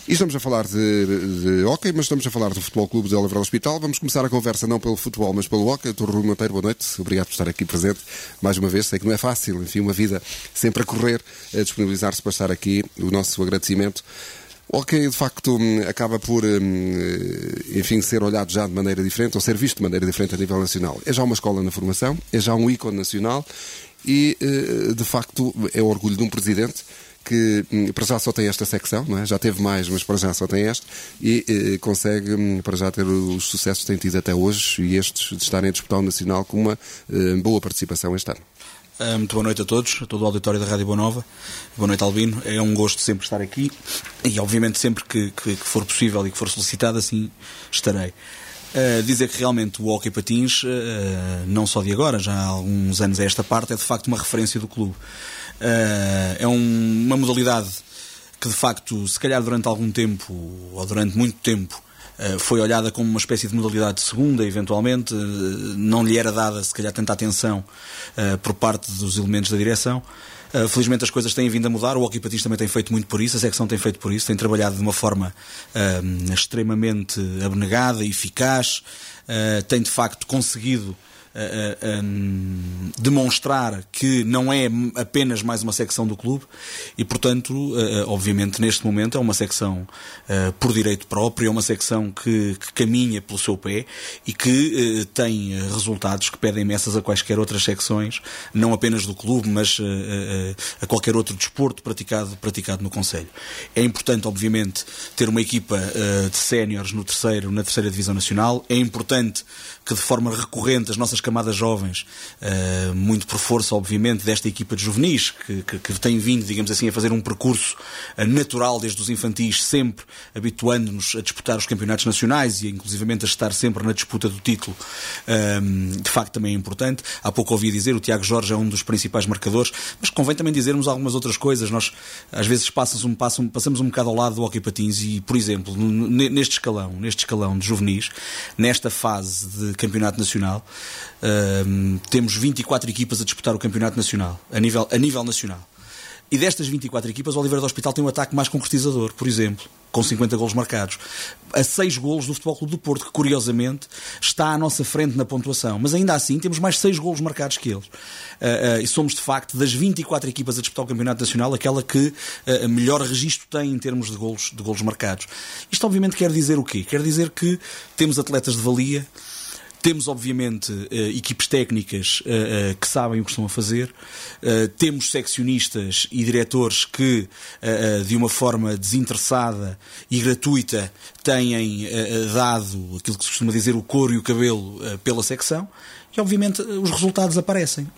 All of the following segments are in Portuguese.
E estamos a falar de hóquei, mas estamos a falar do Futebol Clube de Oliveira do Hospital. Vamos começar a conversa não pelo futebol, mas pelo hóquei. Dr. Rui Monteiro, boa noite. Obrigado por estar aqui presente mais uma vez. Sei que não é fácil, enfim, uma vida sempre a correr, a disponibilizar-se para estar aqui. O nosso agradecimento. O hóquei, de facto, acaba por, enfim, ser olhado já de maneira diferente, ou ser visto de maneira diferente a nível nacional. É já uma escola na formação, é já um ícone nacional e, de facto, é o orgulho de um presidente que para já só tem esta secção, não é? Já teve mais, mas para já só tem esta, e consegue para já ter os sucessos que tem tido até hoje, e estes de estarem a disputar o Nacional com uma boa participação este ano. Muito boa noite a todos, a todo o auditório da Rádio Boa Nova. Boa noite, Albino. É um gosto sempre estar aqui e, obviamente, sempre que for possível e que for solicitado, assim estarei. Dizer que realmente o hóquei patins, não só de agora, já há alguns anos a esta parte, é de facto uma referência do clube. É uma modalidade que, de facto, se calhar durante algum tempo, ou durante muito tempo, foi olhada como uma espécie de modalidade de segunda, eventualmente. Não lhe era dada, se calhar, tanta atenção por parte dos elementos da direção. Felizmente as coisas têm vindo a mudar. O hóquei patins também tem feito muito por isso, a secção tem feito por isso, tem trabalhado de uma forma extremamente abnegada e eficaz, tem de facto conseguido demonstrar que não é apenas mais uma secção do clube e, portanto, obviamente neste momento é uma secção por direito próprio, é uma secção que caminha pelo seu pé e que tem resultados que pedem meças a quaisquer outras secções, não apenas do clube, mas a qualquer outro desporto praticado no concelho. É importante, obviamente, ter uma equipa de séniores na terceira divisão nacional. É importante que de forma recorrente as nossas camadas jovens, muito por força, obviamente, desta equipa de juvenis, que tem vindo, digamos assim, a fazer um percurso natural desde os infantis, sempre habituando-nos a disputar os campeonatos nacionais e, inclusivamente, a estar sempre na disputa do título, de facto também é importante. Há pouco ouvi dizer, o Tiago Jorge é um dos principais marcadores, mas convém também dizermos algumas outras coisas. Nós, às vezes, passamos um bocado ao lado do hóquei patins e, por exemplo, neste escalão de juvenis, nesta fase de campeonato nacional, temos 24 equipas a disputar o campeonato nacional, a nível nacional. E destas 24 equipas, o Oliveira do Hospital tem um ataque mais concretizador, por exemplo, com 50 golos marcados, a 6 golos do Futebol Clube do Porto, que curiosamente está à nossa frente na pontuação, mas ainda assim temos mais 6 golos marcados que eles. E somos, de facto, das 24 equipas a disputar o campeonato nacional, aquela que melhor registro tem em termos de golos marcados. Isto obviamente quer dizer o quê? Quer dizer que temos atletas de valia. Temos, obviamente, equipes técnicas que sabem o que estão a fazer. Temos seccionistas e diretores que, de uma forma desinteressada e gratuita, têm dado aquilo que se costuma dizer o couro e o cabelo pela secção. E, obviamente, os resultados aparecem.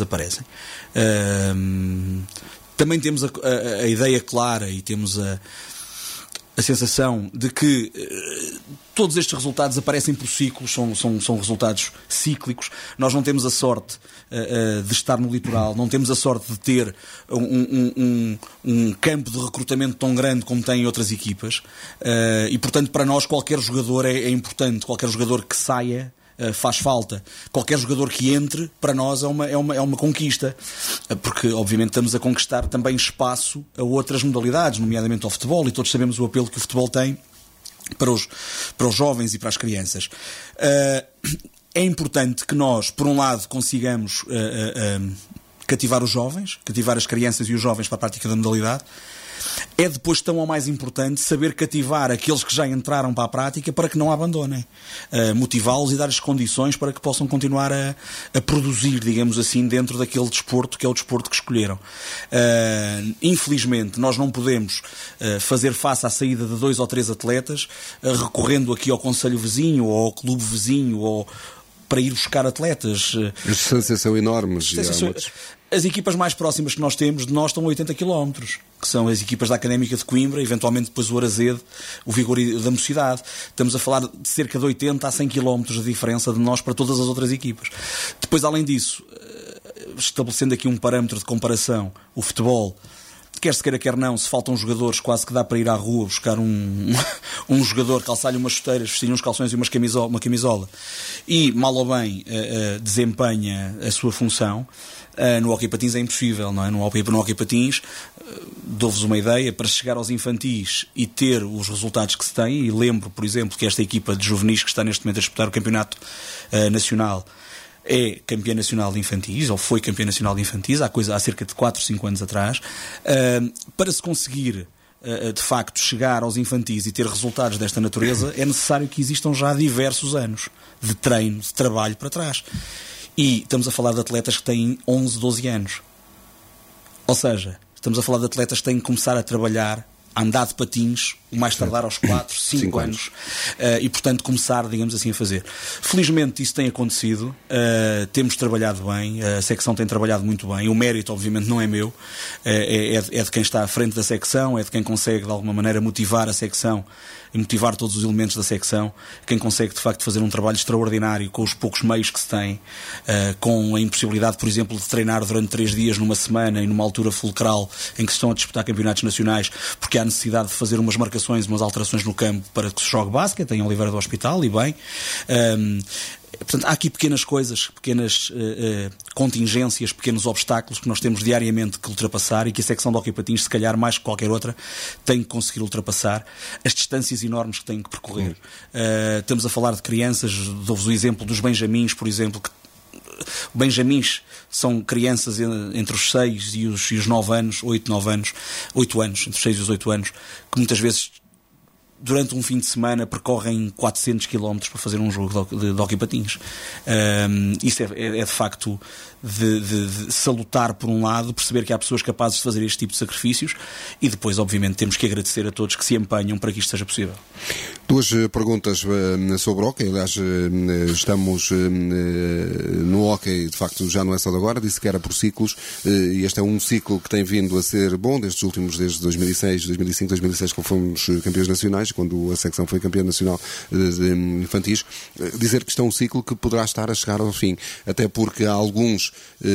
Também temos a ideia clara e temos a sensação de que todos estes resultados aparecem por ciclos, são resultados cíclicos. Nós não temos a sorte de estar no litoral, não temos a sorte de ter um campo de recrutamento tão grande como têm outras equipas, e portanto para nós qualquer jogador é importante, qualquer jogador que saia faz falta. Qualquer jogador que entre, para nós é uma conquista, porque obviamente estamos a conquistar também espaço a outras modalidades, nomeadamente ao futebol, e todos sabemos o apelo que o futebol tem para os jovens e para as crianças. É importante que nós, por um lado, consigamos cativar os jovens, cativar as crianças e os jovens para a prática da modalidade. É depois tão ou mais importante saber cativar aqueles que já entraram para a prática para que não a abandonem, motivá-los e dar-lhes condições para que possam continuar a produzir, digamos assim, dentro daquele desporto que é o desporto que escolheram. Infelizmente nós não podemos fazer face à saída de 2 ou 3 atletas recorrendo aqui ao concelho vizinho ou ao clube vizinho ou para ir buscar atletas. As distâncias são enormes. As equipas mais próximas que nós temos de nós estão a 80 km, que são as equipas da Académica de Coimbra, eventualmente depois o Arazede, o Vigor da Mocidade. Estamos a falar de cerca de 80 a 100 km de diferença de nós para todas as outras equipas. Depois, além disso, estabelecendo aqui um parâmetro de comparação, o futebol, quer se queira, quer não, se faltam jogadores, quase que dá para ir à rua buscar um jogador, calçar-lhe umas chuteiras, vestir uns calções e uma camisola, e mal ou bem desempenha a sua função. No hóquei patins é impossível, não é? No hóquei patins, dou-vos uma ideia, para chegar aos infantis e ter os resultados que se tem, e lembro, por exemplo, que esta equipa de juvenis que está neste momento a disputar o campeonato nacional é campeã nacional de infantis, ou foi campeã nacional de infantis, há cerca de 4 ou 5 anos atrás. Para se conseguir de facto chegar aos infantis e ter resultados desta natureza, é necessário que existam já diversos anos de treino, de trabalho para trás. E estamos a falar de atletas que têm 11, 12 anos. Ou seja, estamos a falar de atletas que têm que começar a trabalhar, a andar de patins, o mais tardar aos 4, 5 anos. E, portanto, começar, digamos assim, a fazer. Felizmente isso tem acontecido. Temos trabalhado bem. A secção tem trabalhado muito bem. O mérito, obviamente, não é meu. É de quem está à frente da secção, é de quem consegue, de alguma maneira, motivar a secção e motivar todos os elementos da secção, quem consegue de facto fazer um trabalho extraordinário com os poucos meios que se tem, com a impossibilidade, por exemplo, de treinar durante 3 dias numa semana e numa altura fulcral em que se estão a disputar campeonatos nacionais, porque há necessidade de fazer umas marcações, umas alterações no campo para que se jogue basquete em Oliveira do Hospital, e bem. Portanto, há aqui pequenas coisas, pequenas contingências, pequenos obstáculos que nós temos diariamente que ultrapassar e que a secção de hóquei patins, se calhar mais que qualquer outra, tem que conseguir ultrapassar. As distâncias enormes que tem que percorrer. Estamos a falar de crianças, dou-vos o exemplo dos benjamins, por exemplo, que benjamins são crianças entre os 6 e os 9 anos, 8 anos, entre os 6 e os 8 anos, que muitas vezes durante um fim de semana percorrem 400 km para fazer um jogo de hóquei patins. Isso é de facto de salutar, por um lado, perceber que há pessoas capazes de fazer este tipo de sacrifícios, e depois, obviamente, temos que agradecer a todos que se empenham para que isto seja possível. 2 perguntas sobre o hóquei. Aliás, estamos no hóquei, de facto, já não é só de agora, disse que era por ciclos, e este é um ciclo que tem vindo a ser bom desde 2006, 2005, 2006, quando fomos campeões nacionais, quando a secção foi campeã nacional de infantis. Dizer que isto é um ciclo que poderá estar a chegar ao fim, até porque há alguns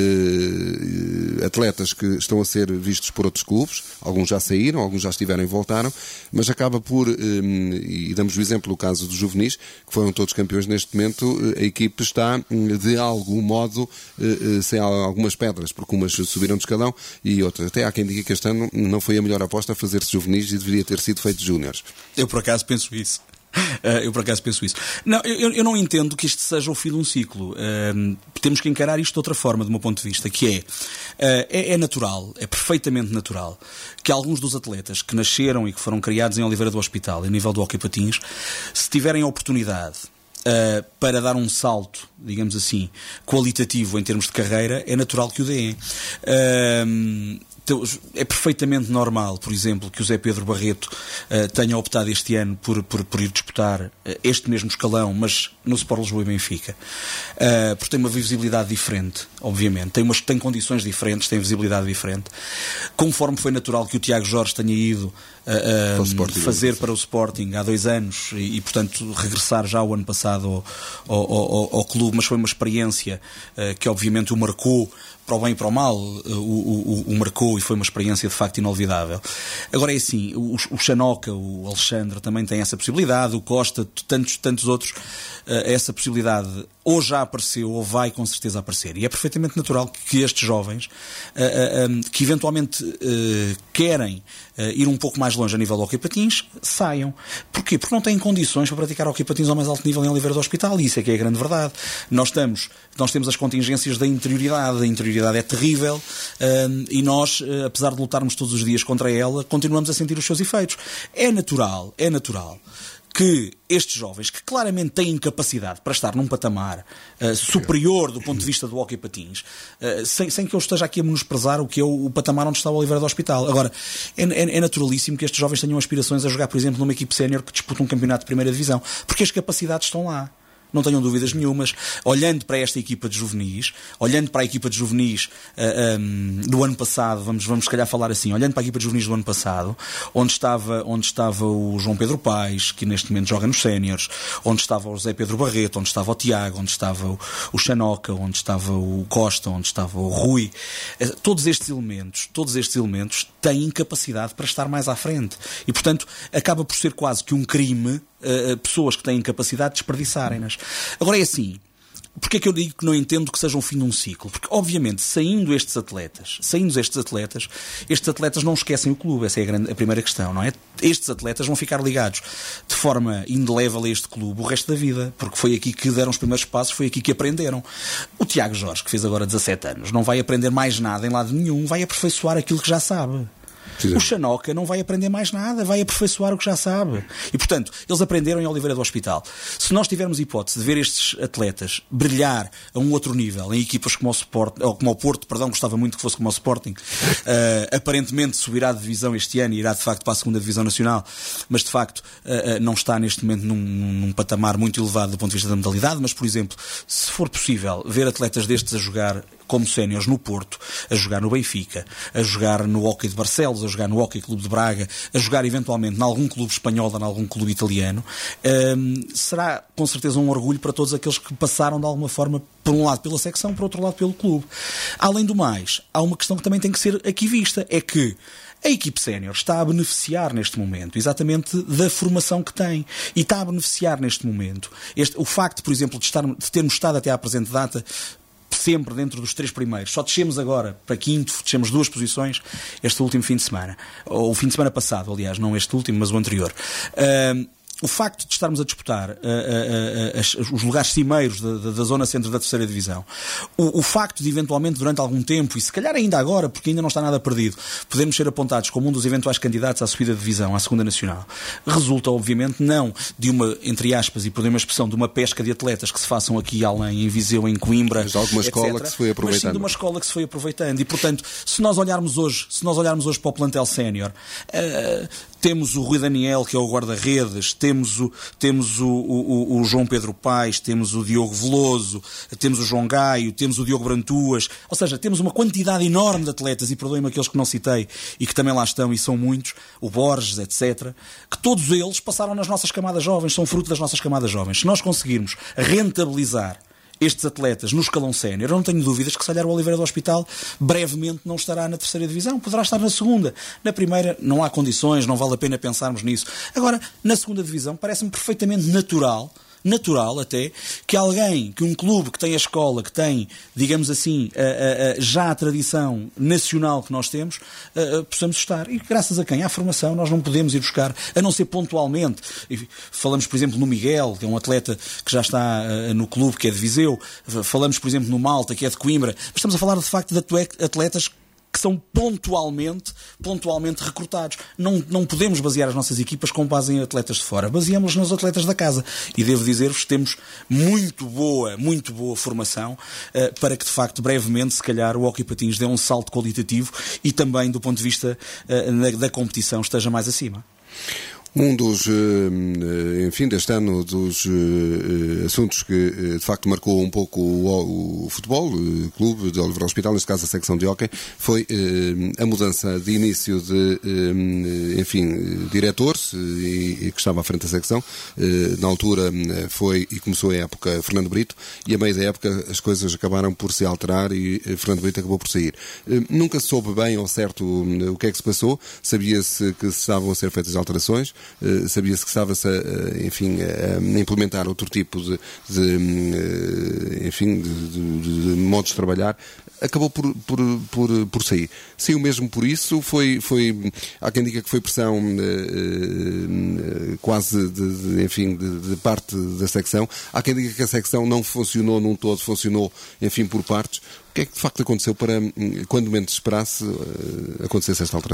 atletas que estão a ser vistos por outros clubes, alguns já saíram, alguns já estiveram e voltaram, mas acaba por, e damos o exemplo do caso dos juvenis, que foram todos campeões neste momento, a equipe está de algum modo sem algumas pedras, porque umas subiram de escalão e outras. Até há quem diga que este ano não foi a melhor aposta a fazer-se juvenis e deveria ter sido feito júniores. Eu por acaso penso isso. Não, eu não entendo que isto seja o fim de um ciclo. Temos que encarar isto de outra forma, do meu ponto de vista, que é natural, é perfeitamente natural, que alguns dos atletas que nasceram e que foram criados em Oliveira do Hospital, a nível do hóquei patins, se tiverem a oportunidade para dar um salto, digamos assim, qualitativo em termos de carreira, é natural que o deem. É perfeitamente normal, por exemplo, que o Zé Pedro Barreto tenha optado este ano por ir disputar este mesmo escalão, mas no Sport Lisboa e Benfica, porque tem uma visibilidade diferente, obviamente, tem condições diferentes, tem visibilidade diferente, conforme foi natural que o Tiago Jorge tenha ido fazer para o Sporting há 2 anos e, portanto, regressar já o ano passado ao clube, mas foi uma experiência que obviamente o marcou, para o bem e para o mal, o marcou, e foi uma experiência de facto inolvidável. Agora é assim, o Chanoca, o Alexandre também tem essa possibilidade, o Costa, tantos outros, essa possibilidade ou já apareceu ou vai com certeza aparecer, e é perfeitamente natural que estes jovens que eventualmente querem ir um pouco mais longe a nível do hóquei patins, saiam. Porquê? Porque não têm condições para praticar hóquei patins ao mais alto nível em Oliveira do Hospital, e isso é que é a grande verdade. Nós temos as contingências da interioridade, a interioridade é terrível, e nós, apesar de lutarmos todos os dias contra ela, continuamos a sentir os seus efeitos. É natural que estes jovens, que claramente têm capacidade para estar num patamar superior do ponto de vista do hóquei patins, sem que eu esteja aqui a menosprezar o que é o patamar onde está o Oliveira do Hospital. Agora, é naturalíssimo que estes jovens tenham aspirações a jogar, por exemplo, numa equipe sénior que disputa um campeonato de primeira divisão, porque as capacidades estão lá. não tenham dúvidas nenhumas. Olhando para esta equipa de juvenis, do ano passado, vamos se calhar falar assim, olhando para a equipa de juvenis do ano passado, onde estava o João Pedro Paes, que neste momento joga nos séniores, onde estava o José Pedro Barreto, onde estava o Tiago, onde estava o Xanoca, onde estava o Costa, onde estava o Rui, todos estes elementos têm capacidade para estar mais à frente. E, portanto, acaba por ser quase que um crime pessoas que têm capacidade de desperdiçarem-nas. Agora é assim, porque é que eu digo que não entendo que seja o fim de um ciclo? Porque, obviamente, saindo estes atletas, estes atletas não esquecem o clube. Essa é a primeira questão, não é? Estes atletas vão ficar ligados de forma indelével a este clube o resto da vida, porque foi aqui que deram os primeiros passos, foi aqui que aprenderam. O Tiago Jorge, que fez agora 17 anos, não vai aprender mais nada em lado nenhum, vai aperfeiçoar aquilo que já sabe. O Xanoca não vai aprender mais nada, vai aperfeiçoar o que já sabe. E, portanto, eles aprenderam em Oliveira do Hospital. Se nós tivermos hipótese de ver estes atletas brilhar a um outro nível, em equipas como o Porto, gostava muito que fosse como o Sporting, aparentemente subirá de divisão este ano e irá, de facto, para a segunda divisão nacional, mas, de facto, não está neste momento num patamar muito elevado do ponto de vista da modalidade, mas, por exemplo, se for possível ver atletas destes a jogar como séniores no Porto, a jogar no Benfica, a jogar no Hockey de Barcelos, a jogar no Hockey Clube de Braga, a jogar eventualmente em algum clube espanhol ou em algum clube italiano, será com certeza um orgulho para todos aqueles que passaram de alguma forma, por um lado pela secção, por outro lado pelo clube. Além do mais, há uma questão que também tem que ser aqui vista, é que a equipe sénior está a beneficiar neste momento exatamente da formação que tem. E está a beneficiar neste momento. O facto, por exemplo, de termos estado até à presente data sempre dentro dos 3 primeiros. Só descemos agora para quinto, descemos 2 posições este último fim de semana. Ou o fim de semana passado, aliás, não este último, mas o anterior. O facto de estarmos a disputar os lugares cimeiros da zona centro da terceira divisão, o facto de eventualmente durante algum tempo, e se calhar ainda agora, porque ainda não está nada perdido, podemos ser apontados como um dos eventuais candidatos à subida de divisão, à segunda nacional, resulta obviamente não de uma, entre aspas, e por uma expressão, de uma pesca de atletas que se façam aqui além, em Viseu, em Coimbra, mas alguma escola que se foi aproveitando. Mas sim de uma escola que se foi aproveitando. E portanto, se nós olharmos hoje para o plantel sénior, temos o Rui Daniel, que é o guarda-redes, temos o João Pedro Paes, temos o Diogo Veloso, temos o João Gaio, temos o Diogo Brantuas, ou seja, temos uma quantidade enorme de atletas, e perdoem-me aqueles que não citei e que também lá estão, e são muitos, o Borges, etc., que todos eles passaram nas nossas camadas jovens, são fruto das nossas camadas jovens. Se nós conseguirmos rentabilizar estes atletas no escalão sénior, eu não tenho dúvidas que, se calhar, o Oliveira do Hospital brevemente não estará na terceira divisão, poderá estar na segunda. Na primeira não há condições, não vale a pena pensarmos nisso. Agora, na segunda divisão parece-me perfeitamente natural até, que um clube que tem a escola, que tem, digamos assim, já a tradição nacional que nós temos, possamos estar. E graças a quem? À formação. Nós não podemos ir buscar, a não ser pontualmente. Falamos, por exemplo, no Miguel, que é um atleta que já está no clube, que é de Viseu. Falamos, por exemplo, no Malta, que é de Coimbra. Mas estamos a falar, de facto, de atletas que são pontualmente recrutados. Não podemos basear as nossas equipas com base em atletas de fora. Baseamos nos atletas da casa. E devo dizer-vos que temos muito boa formação para que, de facto, brevemente, se calhar, o Hóquei Patins dê um salto qualitativo e também, do ponto de vista da competição, esteja mais acima. Um dos, enfim, deste ano, dos assuntos que de facto marcou um pouco o futebol, o clube de Oliveira do Hospital, neste caso a secção de hóquei, foi a mudança de início de, enfim, diretores e que estava à frente da secção. Na altura foi e começou a época Fernando Brito, e a meio da época as coisas acabaram por se alterar e Fernando Brito acabou por sair. Nunca se soube bem ao certo o que é que se passou. Sabia-se que estavam a ser feitas alterações, sabia-se que estava-se a implementar outro tipo de modos de trabalhar. Acabou por sair. Saiu mesmo por isso, há quem diga que foi pressão quase de parte da secção. Há quem diga que a secção não funcionou num todo, funcionou, enfim, por partes. O que é que de facto aconteceu para, quando menos esperasse, acontecesse esta alteração?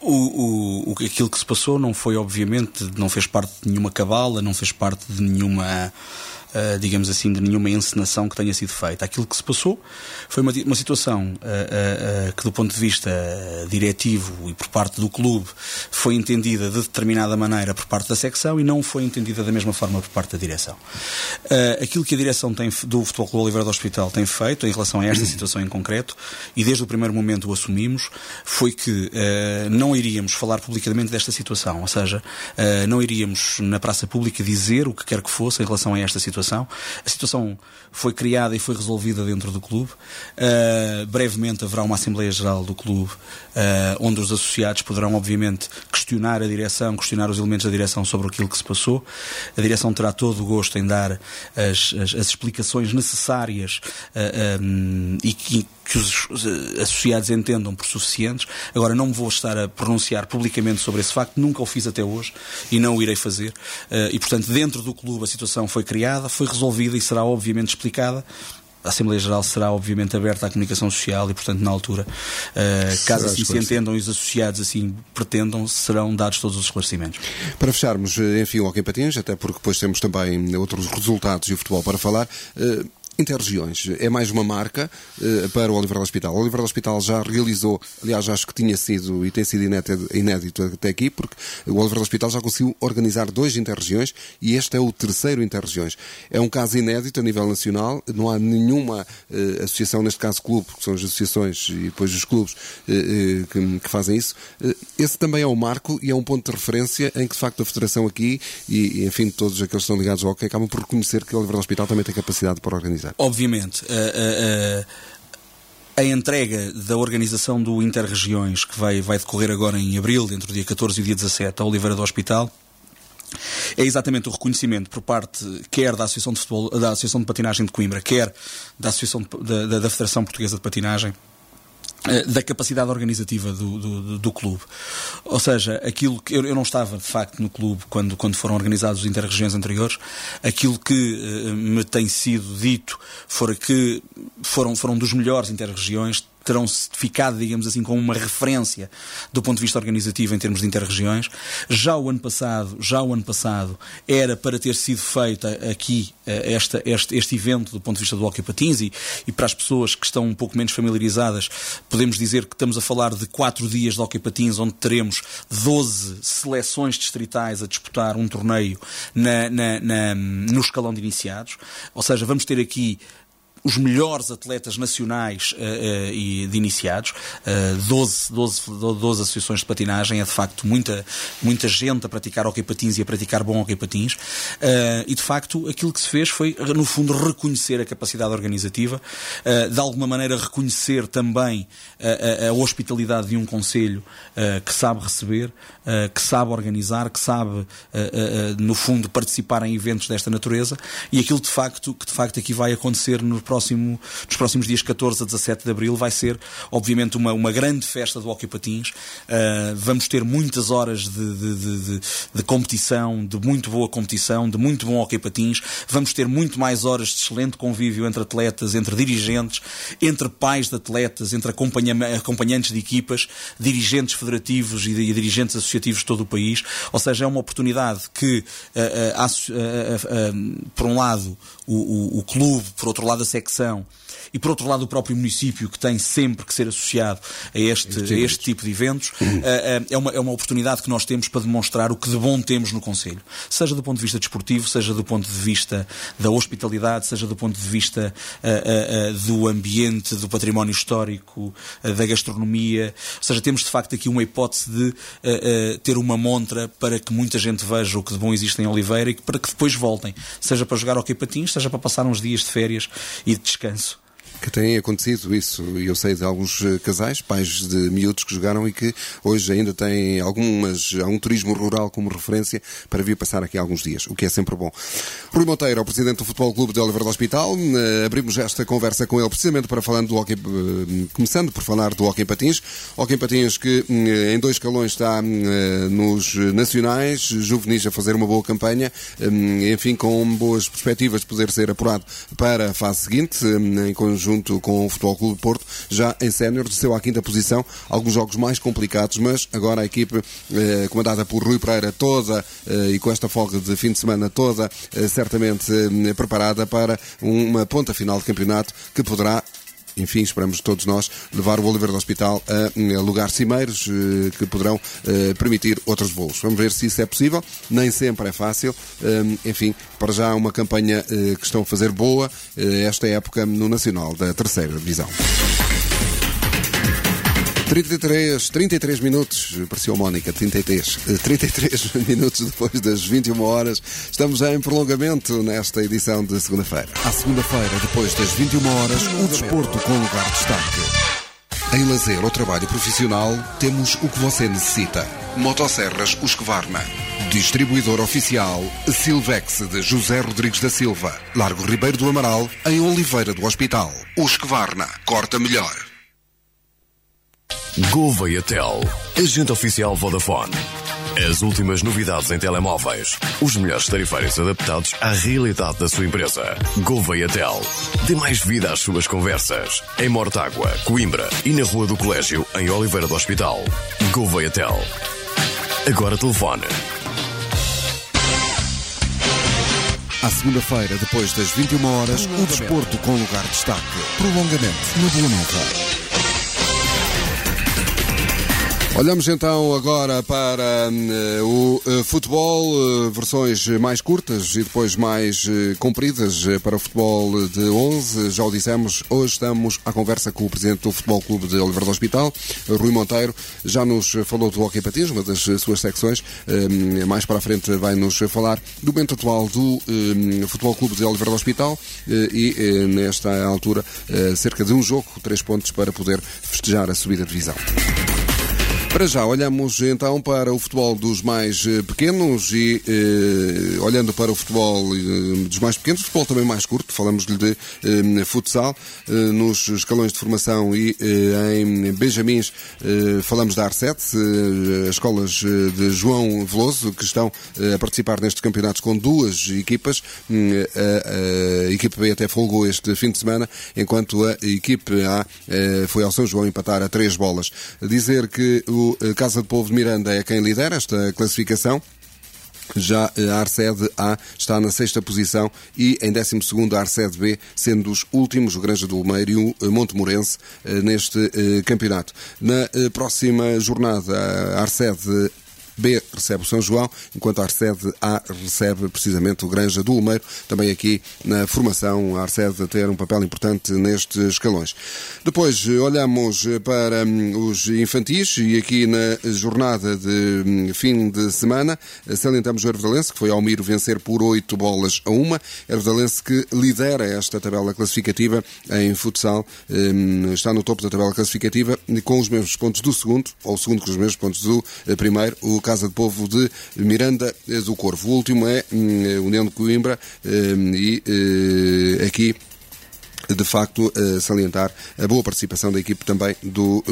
Aquilo que se passou não foi, obviamente, não fez parte de nenhuma cabala, não fez parte de nenhuma, digamos assim, de nenhuma encenação que tenha sido feita. Aquilo que se passou foi uma situação que, do ponto de vista diretivo e por parte do clube, foi entendida de determinada maneira por parte da secção e não foi entendida da mesma forma por parte da direção. Aquilo que a direção do Futebol Clube Oliveira do Hospital tem feito em relação a esta situação em concreto, e desde o primeiro momento o assumimos, foi que não iríamos falar publicamente desta situação, ou seja, não iríamos na praça pública dizer o que quer que fosse em relação a esta situação. A situação foi criada e foi resolvida dentro do clube. Brevemente haverá uma Assembleia Geral do clube, onde os associados poderão, obviamente, questionar a direção, questionar os elementos da direção sobre aquilo que se passou. A direção terá todo o gosto em dar as explicações necessárias e que os associados entendam por suficientes. Agora, não me vou estar a pronunciar publicamente sobre esse facto, nunca o fiz até hoje e não o irei fazer. E, portanto, dentro do clube a situação foi criada, foi resolvida e será obviamente explicada. A Assembleia Geral será obviamente aberta à comunicação social e, portanto, na altura, caso assim se entendam e os associados assim pretendam, serão dados todos os esclarecimentos. Para fecharmos, enfim, o Hóquei Patins, até porque depois temos também outros resultados e o futebol para falar. Interregiões é mais uma marca para o Oliveira do Hospital. O Oliveira do Hospital já realizou, aliás, acho que tinha sido e tem sido inédito até aqui, porque o Oliveira do Hospital já conseguiu organizar 2 interregiões e este é o 3º interregiões. É um caso inédito a nível nacional, não há nenhuma associação, neste caso clube, que são as associações e depois os clubes que fazem isso. Esse também é um marco e é um ponto de referência em que, de facto, a Federação aqui e enfim, todos aqueles que estão ligados ao hockey acabam por reconhecer que o Oliveira do Hospital também tem capacidade para organizar. Obviamente, a entrega da organização do Interregiões, que vai decorrer agora em abril, entre o dia 14 e o dia 17, à Oliveira do Hospital, é exatamente o reconhecimento por parte quer da Associação de Futebol, da Associação de Patinagem de Coimbra, quer da Associação da Federação Portuguesa de Patinagem, da capacidade organizativa do clube. Ou seja, aquilo que eu não estava de facto no clube quando foram organizados os interregiões anteriores, aquilo que me tem sido dito que foram dos melhores interregiões, terão ficado, digamos assim, como uma referência do ponto de vista organizativo em termos de interregiões. Já o ano passado era para ter sido feita aqui este evento do ponto de vista do Hóquei Patins e para as pessoas que estão um pouco menos familiarizadas, podemos dizer que estamos a falar de 4 dias de Hóquei Patins, onde teremos 12 seleções distritais a disputar um torneio no escalão de iniciados. Ou seja, vamos ter aqui os melhores atletas nacionais e de iniciados, 12 associações de patinagem, é de facto muita gente a praticar Hóquei Patins e a praticar bom Hóquei Patins, e de facto aquilo que se fez foi, no fundo, reconhecer a capacidade organizativa, de alguma maneira reconhecer também a hospitalidade de um concelho que sabe receber, que sabe organizar, que sabe, no fundo, participar em eventos desta natureza, e aquilo que de facto aqui vai acontecer nos próximos dias 14 a 17 de abril vai ser, obviamente, uma grande festa do Hóquei Patins. Vamos ter muitas horas de competição, de muito boa competição, de muito bom Hóquei Patins. Vamos ter muito mais horas de excelente convívio entre atletas, entre dirigentes, entre pais de atletas, entre acompanhantes de equipas, dirigentes federativos e dirigentes associativos de todo o país. Ou seja, é uma oportunidade que, por um lado, o clube, por outro lado, a secção, e por outro lado o próprio município, que tem sempre que ser associado a este tipo de eventos, é uma oportunidade que nós temos para demonstrar o que de bom temos no concelho, seja do ponto de vista desportivo, seja do ponto de vista da hospitalidade, seja do ponto de vista do ambiente, do património histórico, da gastronomia. Ou seja, temos de facto aqui uma hipótese de ter uma montra para que muita gente veja o que de bom existe em Oliveira e para que depois voltem, seja para jogar Hóquei Patins, seja para passar uns dias de férias e de descanso. Que tem acontecido isso, e eu sei de alguns casais, pais de miúdos que jogaram e que hoje ainda têm há um turismo rural como referência para vir passar aqui alguns dias, o que é sempre bom. Rui Monteiro, o presidente do Futebol Clube de Oliveira do Hospital, abrimos esta conversa com ele precisamente para falar do hóquei, começando por falar do Hóquei Patins. Hóquei Patins que em 2 escalões está nos nacionais, juvenis a fazer uma boa campanha, enfim, com boas perspectivas de poder ser apurado para a fase seguinte, em conjunto junto com o Futebol Clube do Porto. Já em sénior, desceu à 5ª posição, alguns jogos mais complicados, mas agora a equipe comandada por Rui Pereira, toda e com esta folga de fim de semana toda certamente preparada para uma ponta final de campeonato que poderá, enfim, esperamos todos nós, levar o Oliveira do Hospital a lugares cimeiros que poderão permitir outros voos. Vamos ver se isso é possível. Nem sempre é fácil. Enfim, para já uma campanha que estão a fazer boa esta época no Nacional da 3ª Divisão. 33 minutos, pareceu Mónica, 33 minutos depois das 21 horas. Estamos já em prolongamento nesta edição de segunda-feira. À segunda-feira, depois das 21 horas, o desporto com lugar de destaque. Em lazer ou trabalho profissional, temos o que você necessita. Motosserras Husqvarna. Distribuidor oficial Silvex de José Rodrigues da Silva. Largo Ribeiro do Amaral, em Oliveira do Hospital. Husqvarna. Corta melhor. Gouveia-Tel, agente oficial Vodafone. As últimas novidades em telemóveis. Os melhores tarifários adaptados à realidade da sua empresa. Gouveia-Tel. Dê mais vida às suas conversas. Em Mortágua, Coimbra e na Rua do Colégio, em Oliveira do Hospital. Gouveia-Tel. Agora telefone. À segunda-feira, depois das 21 horas, o desporto com lugar de destaque. Prolongamento no Boa Nova. Olhamos então agora para o futebol, versões mais curtas e depois mais compridas para o futebol de 11. Já o dissemos, hoje estamos à conversa com o presidente do Futebol Clube de Oliveira do Hospital, Rui Monteiro. Já nos falou do hóquei patins, uma das suas secções. Mais para a frente vai nos falar do momento atual do Futebol Clube de Oliveira do Hospital e nesta altura cerca de um jogo, 3 pontos para poder festejar a subida de divisão. Para já, olhamos então para o futebol dos mais pequenos e olhando para o futebol dos mais pequenos, futebol também mais curto, falamos-lhe de futsal, nos escalões de formação e em Benjamins falamos da AR7, as escolas de João Veloso, que estão a participar nestes campeonatos com 2 equipas. A equipe B até folgou este fim de semana, enquanto a equipe A foi ao São João empatar a 3 bolas. Dizer que o Casa de Povo de Miranda é quem lidera esta classificação. Já a Arcede A está na 6ª posição e em 12º a Arcede B, sendo os últimos o Granja do Olmeiro e o Montemorense neste campeonato. Na próxima jornada, a Arcede B recebe o São João, enquanto a Arcede A recebe precisamente o Granja do Olmeiro, também aqui na formação, a Arcede a ter um papel importante nestes escalões. Depois olhamos para os infantis e aqui na jornada de fim de semana salientamos o Hervedalense, que foi ao Miro vencer por 8-1. Hervedalense que lidera esta tabela classificativa em futsal, está no topo da tabela classificativa com os mesmos pontos do segundo, ou o segundo com os mesmos pontos do primeiro, o Casa de Povo de Miranda do Corvo. O último é União de Coimbra e aqui de facto salientar a boa participação da equipe também do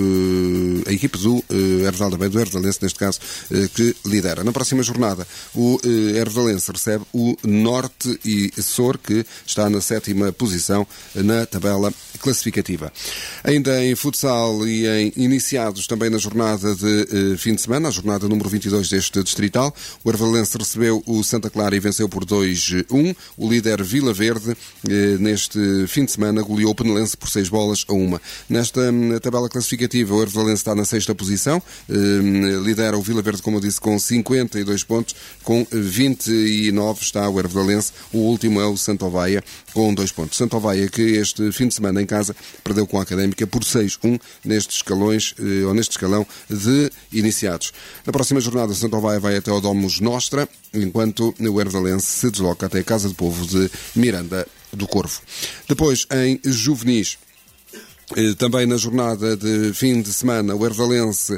Hervedal da Beira, do Hervedalense neste caso, que lidera. Na próxima jornada o Hervedalense recebe o Norte e Sor, que está na 7ª posição na tabela classificativa. Ainda em futsal e em iniciados também na jornada de fim de semana, a jornada número 22 deste distrital, o Hervedalense recebeu o Santa Clara e venceu por 2-1. O líder Vila Verde neste fim de semana goleou o Penelense por 6-1. Nesta tabela classificativa, o Hervedalense está na 6ª posição, lidera o Vila Verde, como eu disse, com 52 pontos, com 29 está o Hervedalense, o último é o Santovaia, com 2 pontos. Santovaia que este fim de semana em casa perdeu com a Académica por 6-1 nestes escalões, ou neste escalão de iniciados. Na próxima jornada, o Santovaia vai até ao Domus Nostra, enquanto o Hervedalense se desloca até a Casa de Povo de Miranda do Corvo. Depois, em juvenis, Também na jornada de fim de semana, o Hervalense,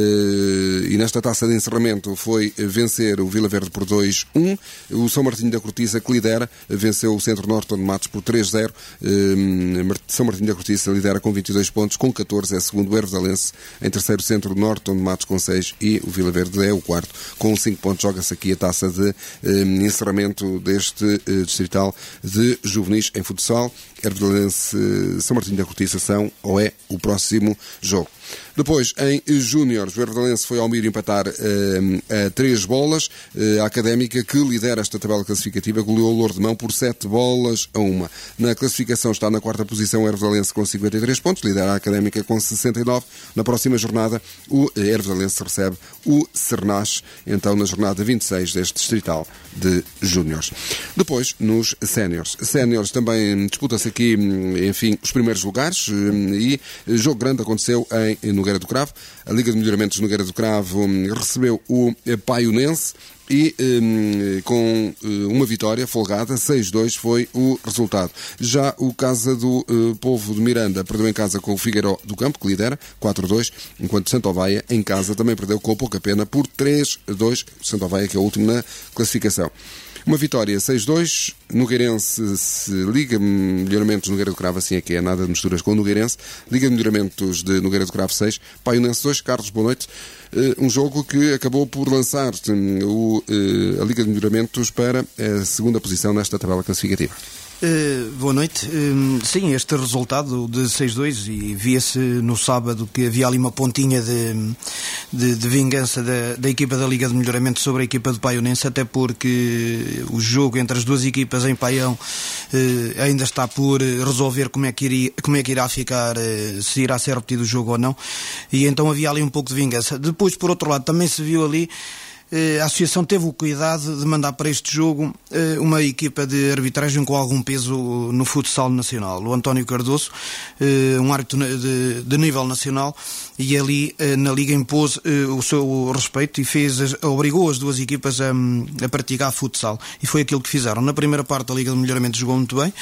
e nesta taça de encerramento, foi vencer o Vila Verde por 2-1. O São Martinho da Cortiça, que lidera, venceu o Centro Norton de Matos por 3-0. São Martinho da Cortiça lidera com 22 pontos, com 14 é segundo o Hervalense, em terceiro Centro Norton de Matos com 6 e o Vila Verde é o quarto com 5 pontos. Joga-se aqui a taça de encerramento deste distrital de juvenis em futsal. Hervalense, São Martinho da Cortiça são ou é o próximo jogo. Depois, em júniores, o Hervalense foi ao Miro empatar a 3 bolas. A Académica, que lidera esta tabela classificativa, goleou o Lourdemão por 7-1. Na classificação está na quarta posição o Hervalense com 53 pontos, lidera a Académica com 69. Na próxima jornada, o Hervalense recebe o Cernas, então na jornada 26 deste distrital de júniores. Depois, nos séniores. Séniores também disputa-se aqui, enfim, os primeiros lugares, e jogo grande aconteceu em Nogueira do Cravo. A Liga de Melhoramentos de Nogueira do Cravo recebeu o Paionense e com uma vitória folgada, 6-2 foi o resultado. Já o Casa do Povo de Miranda perdeu em casa com o Figueiró do Campo, que lidera, 4-2, enquanto Santo Oveia em casa também perdeu com pouca pena por 3-2, Santo Oveia que é o último na classificação. Uma vitória 6-2, Nogueirense, Liga de Melhoramentos de Nogueira do Cravo, assim é que é, nada de misturas com o Nogueirense, Liga de Melhoramentos de Nogueira do Cravo 6, Paionense 2, Carlos, boa noite. Um jogo que acabou por lançar a Liga de Melhoramentos para a segunda posição nesta tabela classificativa. Boa noite. Sim, este resultado de 6-2, e via-se no sábado que havia ali uma pontinha de vingança da equipa da Liga de Melhoramento sobre a equipa de Paionense, até porque o jogo entre as duas equipas em Paião ainda está por resolver como é que irá ficar, se irá ser repetido o jogo ou não, e então havia ali um pouco de vingança. Depois, por outro lado, também se viu ali, a Associação teve o cuidado de mandar para este jogo uma equipa de arbitragem com algum peso no futsal nacional. O António Cardoso, um árbitro de nível nacional, e ali na Liga impôs o seu respeito e obrigou as duas equipas a praticar futsal. E foi aquilo que fizeram. Na primeira parte a Liga de Melhoramento jogou muito bem,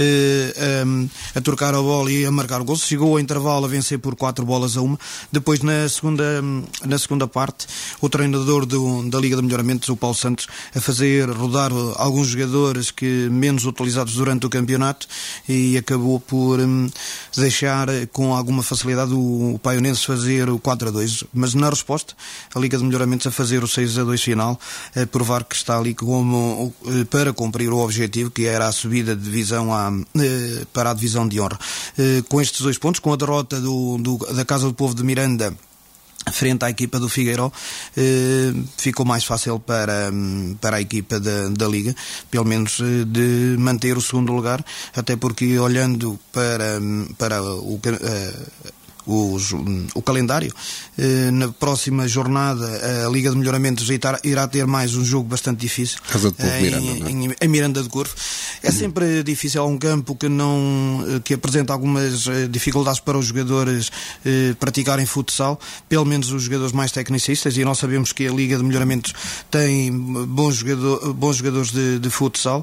a trocar a bola e a marcar o gol. Chegou ao intervalo a vencer por 4-1. Depois, na segunda parte, o treinador da Liga de Melhoramentos, o Paulo Santos, a fazer rodar alguns jogadores que menos utilizados durante o campeonato, e acabou por deixar com alguma facilidade o Paionense fazer o 4-2, mas na resposta a Liga de Melhoramentos a fazer o 6-2 final, a provar que está ali como para cumprir o objetivo, que era a subida de divisão para a divisão de honra. Com estes 2 pontos, com a derrota da Casa do Povo de Miranda frente à equipa do Figueiró, ficou mais fácil para a equipa da Liga, pelo menos de manter o segundo lugar, até porque olhando para o calendário, na próxima jornada a Liga de Melhoramentos irá ter mais um jogo bastante difícil, Casa do Povo Miranda, em Miranda do Corvo. É sempre difícil, é um campo que apresenta algumas dificuldades para os jogadores praticarem futsal, pelo menos os jogadores mais tecnicistas, e nós sabemos que a Liga de Melhoramentos tem bons jogadores de futsal.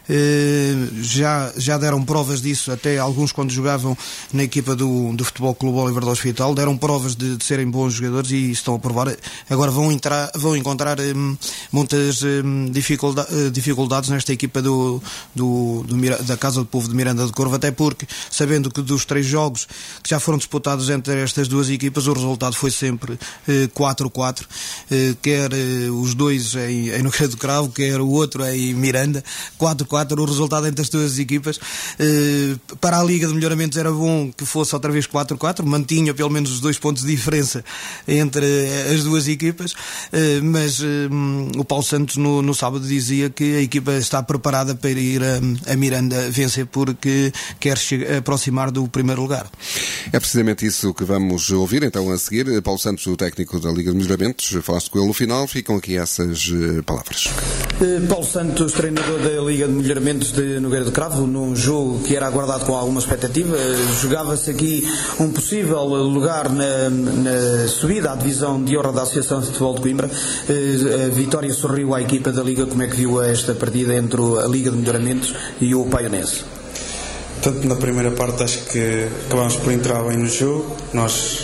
Já deram provas disso, até alguns quando jogavam na equipa do Futebol Clube Oliver do Hospital, deram provas de serem bons jogadores e estão a provar. Agora vão encontrar muitas dificuldades nesta equipa da Casa do Povo de Miranda do Corvo, até porque, sabendo que dos 3 jogos que já foram disputados entre estas duas equipas, o resultado foi sempre 4-4, quer os dois em Nogueira do Cravo, quer o outro em Miranda, 4-4 o resultado entre as duas equipas. Para a Liga de Melhoramentos era bom que fosse outra vez 4-4, mantinha pelo menos os 2 pontos de diferença entre as duas equipas, mas o Paulo Santos no sábado dizia que a equipa está preparada para ir a Miranda vencer, porque quer aproximar do primeiro lugar. É precisamente isso que vamos ouvir então a seguir. Paulo Santos, o técnico da Liga de Melhoramentos, falaste com ele no final, ficam aqui essas palavras. Paulo Santos, treinador da Liga de Melhoramentos de Nogueira do Cravo, num jogo que era aguardado com alguma expectativa. Jogava-se aqui um possível lugar na subida à divisão de honra da Associação de Futebol de Coimbra. A vitória sorriu à equipa da Liga. Como é que viu esta partida entre a Liga de Melhoramentos e o Paionense? tanto na primeira parte acho que acabámos por entrar bem no jogo. Nós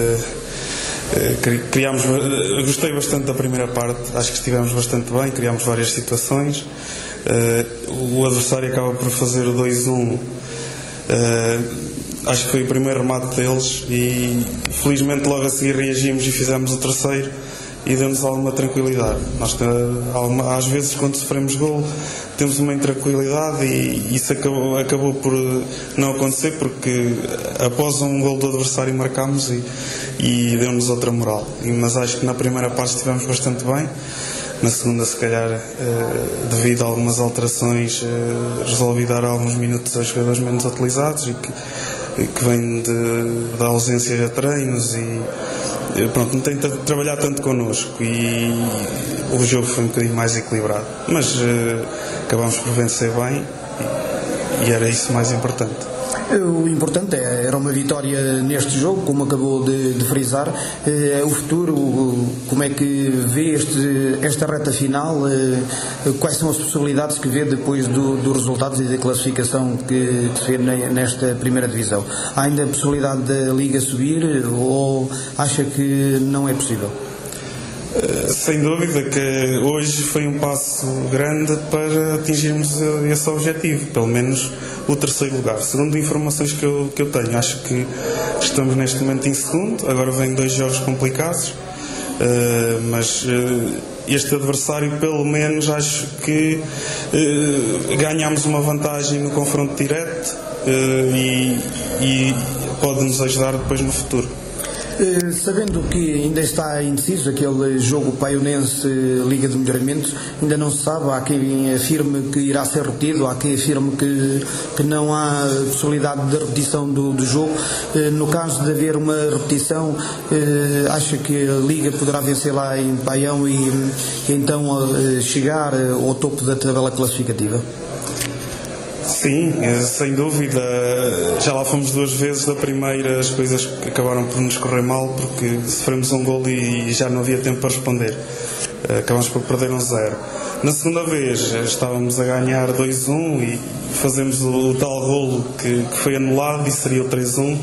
gostei bastante da primeira parte, acho que estivemos bastante bem, criámos várias situações. O adversário acaba por fazer o 2-1. Acho que foi o primeiro remate deles e felizmente logo a seguir reagimos e fizemos o terceiro e deu-nos alguma tranquilidade. Nós, às vezes, quando sofremos golo, temos uma intranquilidade e isso acabou por não acontecer, porque após um golo do adversário marcámos e deu-nos outra moral. Mas acho que na primeira parte estivemos bastante bem. Na segunda, se calhar, devido a algumas alterações, resolvi dar alguns minutos aos jogadores menos utilizados e que vêm da ausência de treinos e pronto, não tem trabalhar tanto connosco e o jogo foi um bocadinho mais equilibrado, mas acabámos por vencer bem e era isso mais importante. O importante era uma vitória neste jogo, como acabou de frisar. O futuro, como é que vê esta reta final? Quais são as possibilidades que vê depois dos resultados e da classificação que se vê nesta primeira divisão? Há ainda a possibilidade da Liga subir ou acha que não é possível? Sem dúvida que hoje foi um passo grande para atingirmos esse objetivo, pelo menos o terceiro lugar. Segundo informações que eu tenho, acho que estamos neste momento em segundo, agora vêm 2 jogos complicados, mas este adversário, pelo menos, acho que ganhamos uma vantagem no confronto direto e pode-nos ajudar depois no futuro. Sabendo que ainda está indeciso aquele jogo Paionense Liga de Melhoramento, ainda não se sabe, há quem afirme que irá ser repetido, há quem afirme que não há possibilidade de repetição do jogo. No caso de haver uma repetição, acha que a Liga poderá vencer lá em Paião e então chegar ao topo da tabela classificativa? Sim, sem dúvida. Já lá fomos 2 vezes. Da primeira as coisas acabaram por nos correr mal porque sofremos um golo e já não havia tempo para responder. Acabamos por perder 1-0. Na segunda vez estávamos a ganhar 2-1 e fazemos o tal golo que foi anulado e seria o 3-1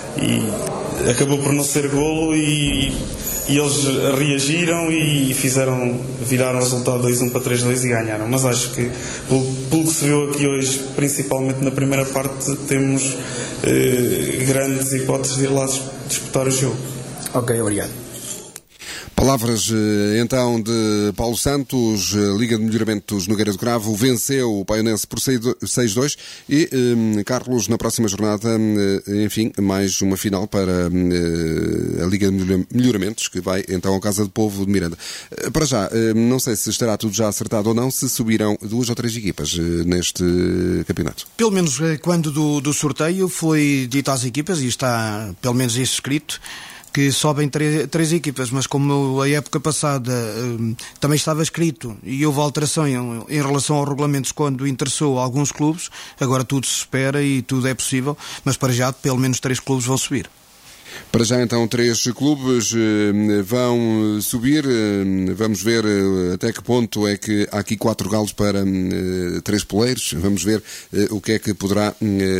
e acabou por não ser golo e eles reagiram e viraram o resultado 2-1 para 3-2 e ganharam. Mas acho que, pelo que se viu aqui hoje, principalmente na primeira parte, temos grandes hipóteses de ir lá disputar o jogo. Ok, obrigado. Palavras então de Paulo Santos. Liga de Melhoramentos Nogueira do Cravo venceu o Paionense por 6-2 e Carlos, na próxima jornada, enfim, mais uma final para a Liga de Melhoramentos, que vai então à Casa do Povo de Miranda. Para já, não sei se estará tudo já acertado ou não, se subirão 2 ou 3 equipas neste campeonato. Pelo menos quando do sorteio foi dito às equipas, e está pelo menos isso escrito, que sobem 3 equipas, mas como a época passada também estava escrito e houve alteração em relação aos regulamentos quando interessou a alguns clubes, agora tudo se espera e tudo é possível, mas para já pelo menos 3 clubes vão subir. Para já então 3 clubes vão subir. Vamos ver até que ponto é que há aqui 4 galos para 3 poleiros. Vamos ver o que é que poderá,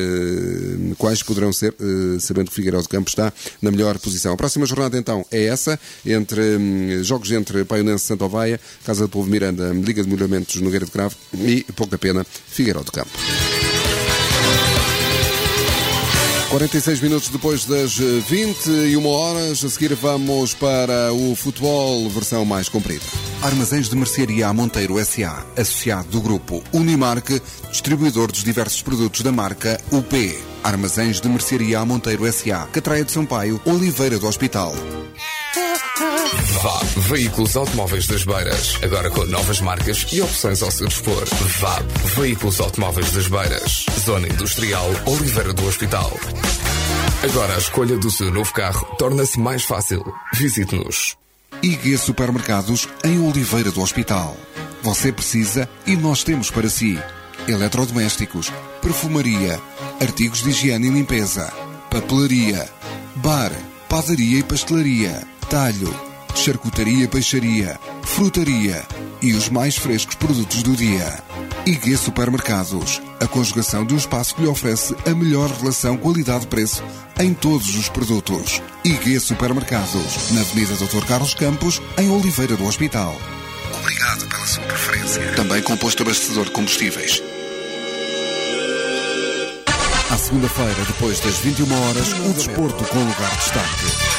quais poderão ser, sabendo que o Figueirão de Campos está na melhor posição. A próxima jornada então é essa, jogos entre Paionense, Santa Oveia, Casa do Povo Miranda, Liga de Melhoramentos Nogueira de Cravo e, pouca pena, Figueirão de Campos. 46 minutos depois das 21 horas, a seguir vamos para o futebol versão mais comprida. Armazéns de Mercearia a Monteiro S.A., associado do grupo Unimarque, distribuidor dos diversos produtos da marca UP. Armazéns de Mercearia a Monteiro S.A., Catraia de Sampaio, Oliveira do Hospital. VAB Veículos Automóveis das Beiras, agora com novas marcas e opções ao seu dispor. VAB Veículos Automóveis das Beiras, Zona Industrial, Oliveira do Hospital. Agora a escolha do seu novo carro torna-se mais fácil. Visite-nos. IG Supermercados em Oliveira do Hospital. Você precisa e nós temos para si. Eletrodomésticos, perfumaria, artigos de higiene e limpeza, papelaria, bar, padaria e pastelaria, talho, charcutaria e peixaria, frutaria, e os mais frescos produtos do dia. IG Supermercados, a conjugação de um espaço que lhe oferece a melhor relação qualidade-preço em todos os produtos. IG Supermercados, na Avenida Dr. Carlos Campos, em Oliveira do Hospital. Obrigado pela sua preferência. Também composto abastecedor de combustíveis. À segunda-feira, depois das 21 horas, o desporto com lugar de destaque.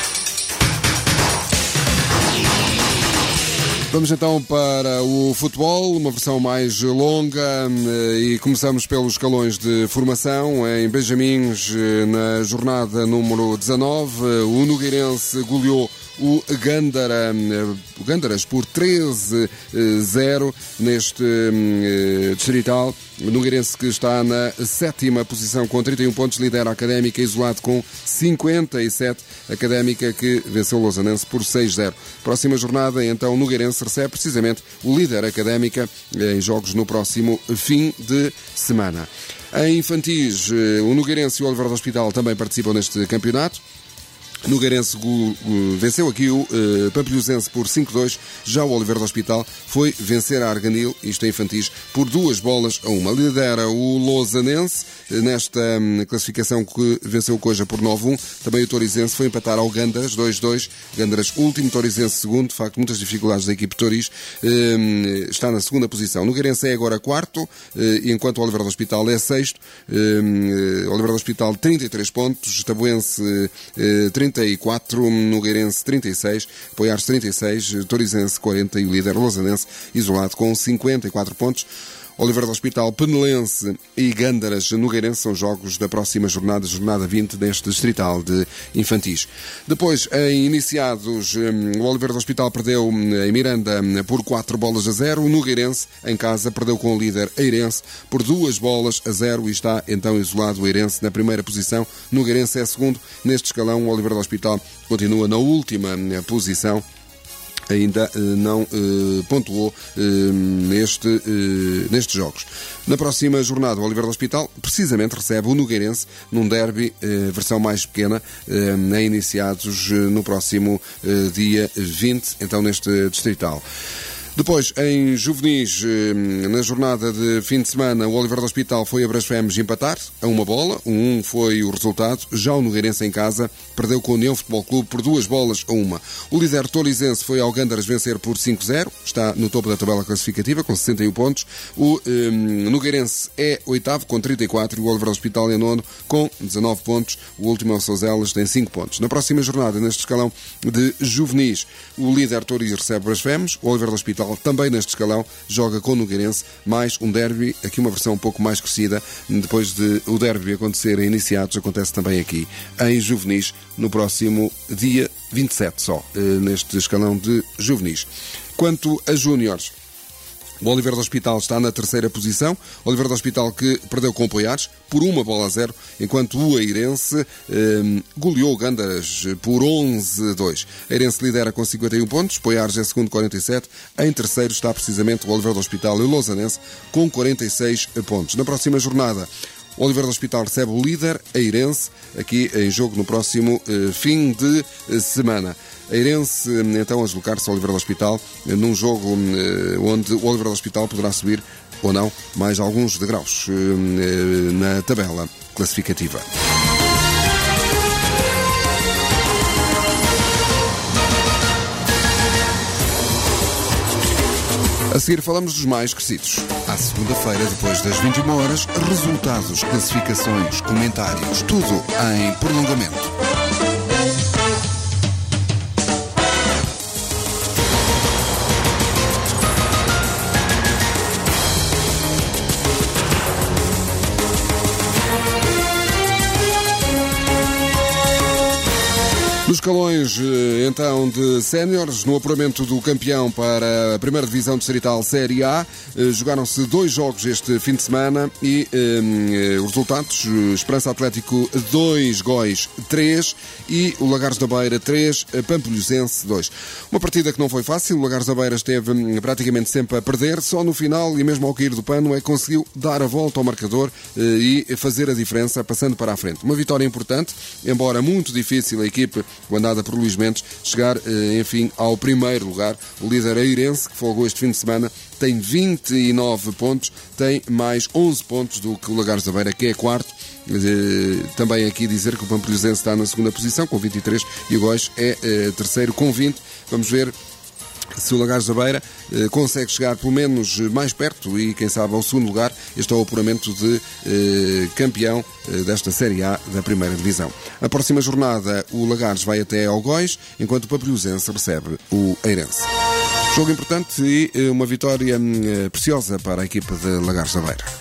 Vamos então para o futebol, uma versão mais longa, e começamos pelos escalões de formação. Em Benjamins, na jornada número 19, o Nogueirense goleou o Gândaras por 13-0 neste distrital. O Nogueirense, que está na 7ª posição com 31 pontos, lidera a Académica, isolado com 57. Académica que venceu o Lausanense por 6-0. Próxima jornada, então, o Nogueirense recebe precisamente o líder Académica em jogos no próximo fim de semana. Em infantis, o Nogueirense e o Oliveira do Hospital também participam neste campeonato. Nogueirense venceu aqui o Pampilhosense por 5-2. Já o Oliveira do Hospital foi vencer a Arganil, isto é infantis, por 2-1. Lidera o Lausanense nesta classificação, que venceu o Coja por 9-1. Também o Torizense foi empatar ao Gândaras 2-2. Gândaras último, Torizense segundo. De facto, muitas dificuldades da equipe Toris. Está na 2ª posição. Nogueirense é agora 4º, enquanto o Oliveira do Hospital é 6º. Oliveira do Hospital 33 pontos, Tabuense 34, Nogueirense 36, Poiares 36, Torizense 40 e o líder Lausanense isolado com 54 pontos. Oliveira do Hospital, Penelense e Gândaras Nogueirense são jogos da próxima jornada 20 deste distrital de infantis. Depois, em iniciados, o Oliveira do Hospital perdeu em Miranda por 4-0. O Nogueirense, em casa, perdeu com o líder Eirense por 2-0 e está então isolado o Eirense na 1ª posição. Nogueirense é segundo neste escalão. O Oliveira do Hospital continua na última posição. Ainda não pontuou nestes jogos. Na próxima jornada, o Oliveira do Hospital precisamente recebe o Nogueirense num derby, versão mais pequena, em iniciados no próximo dia 20, então neste distrital. Depois, em juvenis, na jornada de fim de semana, o Oliveira do Hospital foi a Brasfemes empatar a 1-1. 1-1 foi o resultado. Já o Nogueirense, em casa, perdeu com o União Futebol Clube por 2-1. O líder Torizense foi ao Gândaras vencer por 5-0. Está no topo da tabela classificativa, com 61 pontos. O Nogueirense é 8º, com 34, e o Oliveira do Hospital é 9º, com 19 pontos. O último é o Souzelas, tem 5 pontos. Na próxima jornada, neste escalão de juvenis, o líder Toriz recebe Brasfemes. O Oliveira do Hospital também neste escalão joga com o Nogueirense, mais um derby, aqui uma versão um pouco mais crescida. Depois de o derby acontecer em iniciados, acontece também aqui em juvenis no próximo dia 27 só, neste escalão de juvenis. Quanto a júniores, o Oliveira do Hospital está na 3ª posição. O Oliveira do Hospital, que perdeu com o Poiares por 1-0, enquanto o Eirense goleou o Gândaras por 11-2. Eirense lidera com 51 pontos, Poiares é segundo, 47. Em terceiro está precisamente o Oliveira do Hospital e o Lausanense com 46 pontos. Na próxima jornada, o Oliveira do Hospital recebe o líder Eirense, aqui em jogo no próximo fim de semana. Eirense, então, a deslocar-se ao Oliveira do Hospital num jogo onde o Oliveira do Hospital poderá subir, ou não, mais alguns degraus na tabela classificativa. A seguir falamos dos mais crescidos. À segunda-feira, depois das 21 horas, resultados, classificações, comentários, tudo em prolongamento. Nos escalões, então, de séniores, no apuramento do campeão para a 1ª Divisão Distrital Série A, jogaram-se 2 jogos este fim de semana e os resultados: Esperança Atlético 2, Góis 3 e o Lagares da Beira 3, Pampilhosense 2. Uma partida que não foi fácil. O Lagares da Beira esteve praticamente sempre a perder, só no final, e mesmo ao cair do pano, é que conseguiu dar a volta ao marcador e fazer a diferença, passando para a frente. Uma vitória importante, embora muito difícil. A equipe comandada por Luís Mendes, chegar, enfim, ao primeiro lugar. O líder Eirense, que folgou este fim de semana, tem 29 pontos, tem mais 11 pontos do que o Lagares da Beira, que é quarto. Também aqui dizer que o Pampilhosense está na segunda posição, com 23, e o Góis é terceiro, com 20. Vamos ver se o Lagares da Beira consegue chegar pelo menos mais perto e, quem sabe, ao segundo lugar. Este é o apuramento de campeão desta Série A da primeira divisão. Na próxima jornada, o Lagares vai até ao Góis, enquanto o Pampilhosense recebe o Eirense. Jogo importante e uma vitória preciosa para a equipa de Lagares da Beira.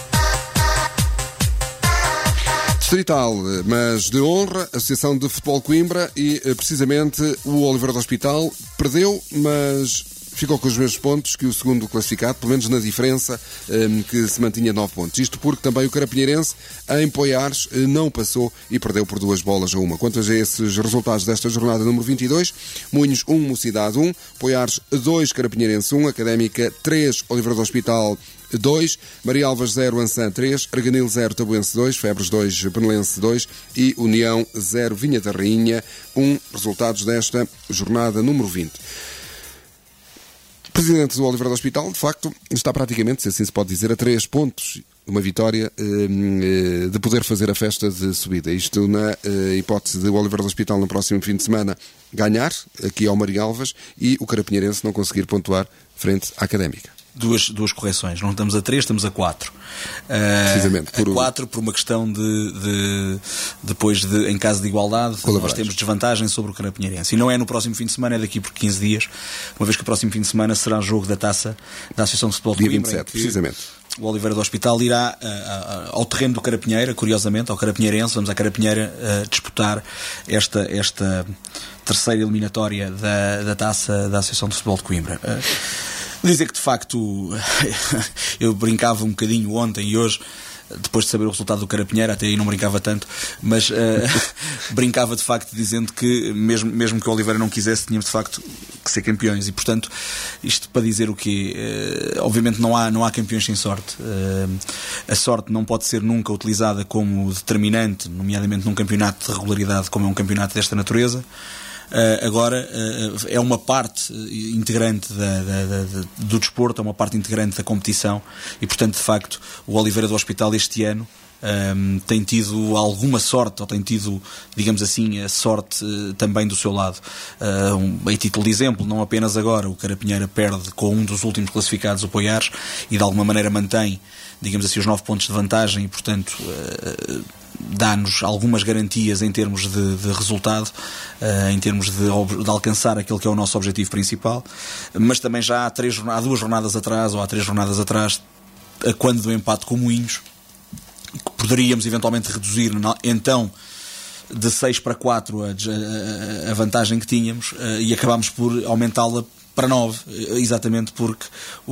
Distrital, mas de honra, a Associação de Futebol Coimbra, e precisamente o Oliveira do Hospital perdeu, mas ficou com os mesmos pontos que o segundo classificado, pelo menos na diferença, que se mantinha 9 pontos. Isto porque também o Carapinheirense, em Poiares, não passou e perdeu por 2-1. Quanto a esses resultados desta jornada número 22, Moinhos 1, Mocidade 1, Poiares 2, Carapinheirense 1, Académica 3, Oliveira do Hospital 2, Maria Alvas 0, Ançã 3, Arganil 0, Tabuense 2, Febres 2, Penelense 2 e União 0, Vinha da Rainha 1. Resultados desta jornada número 20. O presidente do Oliveira do Hospital, de facto, está praticamente, se assim se pode dizer, a 3 pontos, uma vitória de poder fazer a festa de subida. Isto na hipótese de o Oliveira do Hospital no próximo fim de semana ganhar, aqui ao Maria Alvas, e o Carapinheirense não conseguir pontuar frente à Académica. Duas correções. Não estamos a 3, estamos a 4. Precisamente. A 4 por uma questão depois em caso de igualdade, nós temos desvantagem sobre o Carapinheirense. E não é no próximo fim de semana, é daqui por 15 dias, uma vez que o próximo fim de semana será jogo da taça da Associação de Futebol de Coimbra. Dia 27, precisamente. O Oliveira do Hospital irá ao terreno do Carapinheira, curiosamente, ao Carapinheirense. Vamos à Carapinheira disputar esta terceira eliminatória da taça da Associação de Futebol de Coimbra. Dizer que, de facto, eu brincava um bocadinho ontem e hoje, depois de saber o resultado do Carapinheira, até aí não brincava tanto, mas brincava, de facto, dizendo que, mesmo que o Oliveira não quisesse, tínhamos, de facto, que ser campeões. E, portanto, isto para dizer o quê? Obviamente não há campeões sem sorte. A sorte não pode ser nunca utilizada como determinante, nomeadamente num campeonato de regularidade como é um campeonato desta natureza. Agora é uma parte integrante do desporto, é uma parte integrante da competição e, portanto, de facto, o Oliveira do Hospital este ano tem tido alguma sorte, ou tem tido, digamos assim, a sorte também do seu lado. Em título de exemplo, não apenas agora, o Carapinheira perde com um dos últimos classificados, o Poiares, e de alguma maneira mantém, digamos assim, os 9 pontos de vantagem e, portanto, dá-nos algumas garantias em termos de resultado, em termos de alcançar aquele que é o nosso objetivo principal, mas também já há 2 jornadas atrás, ou há 3 jornadas atrás, quando do empate com o Moinhos, poderíamos eventualmente reduzir então de 6 para 4 a vantagem que tínhamos, e acabámos por aumentá-la para 9, exatamente porque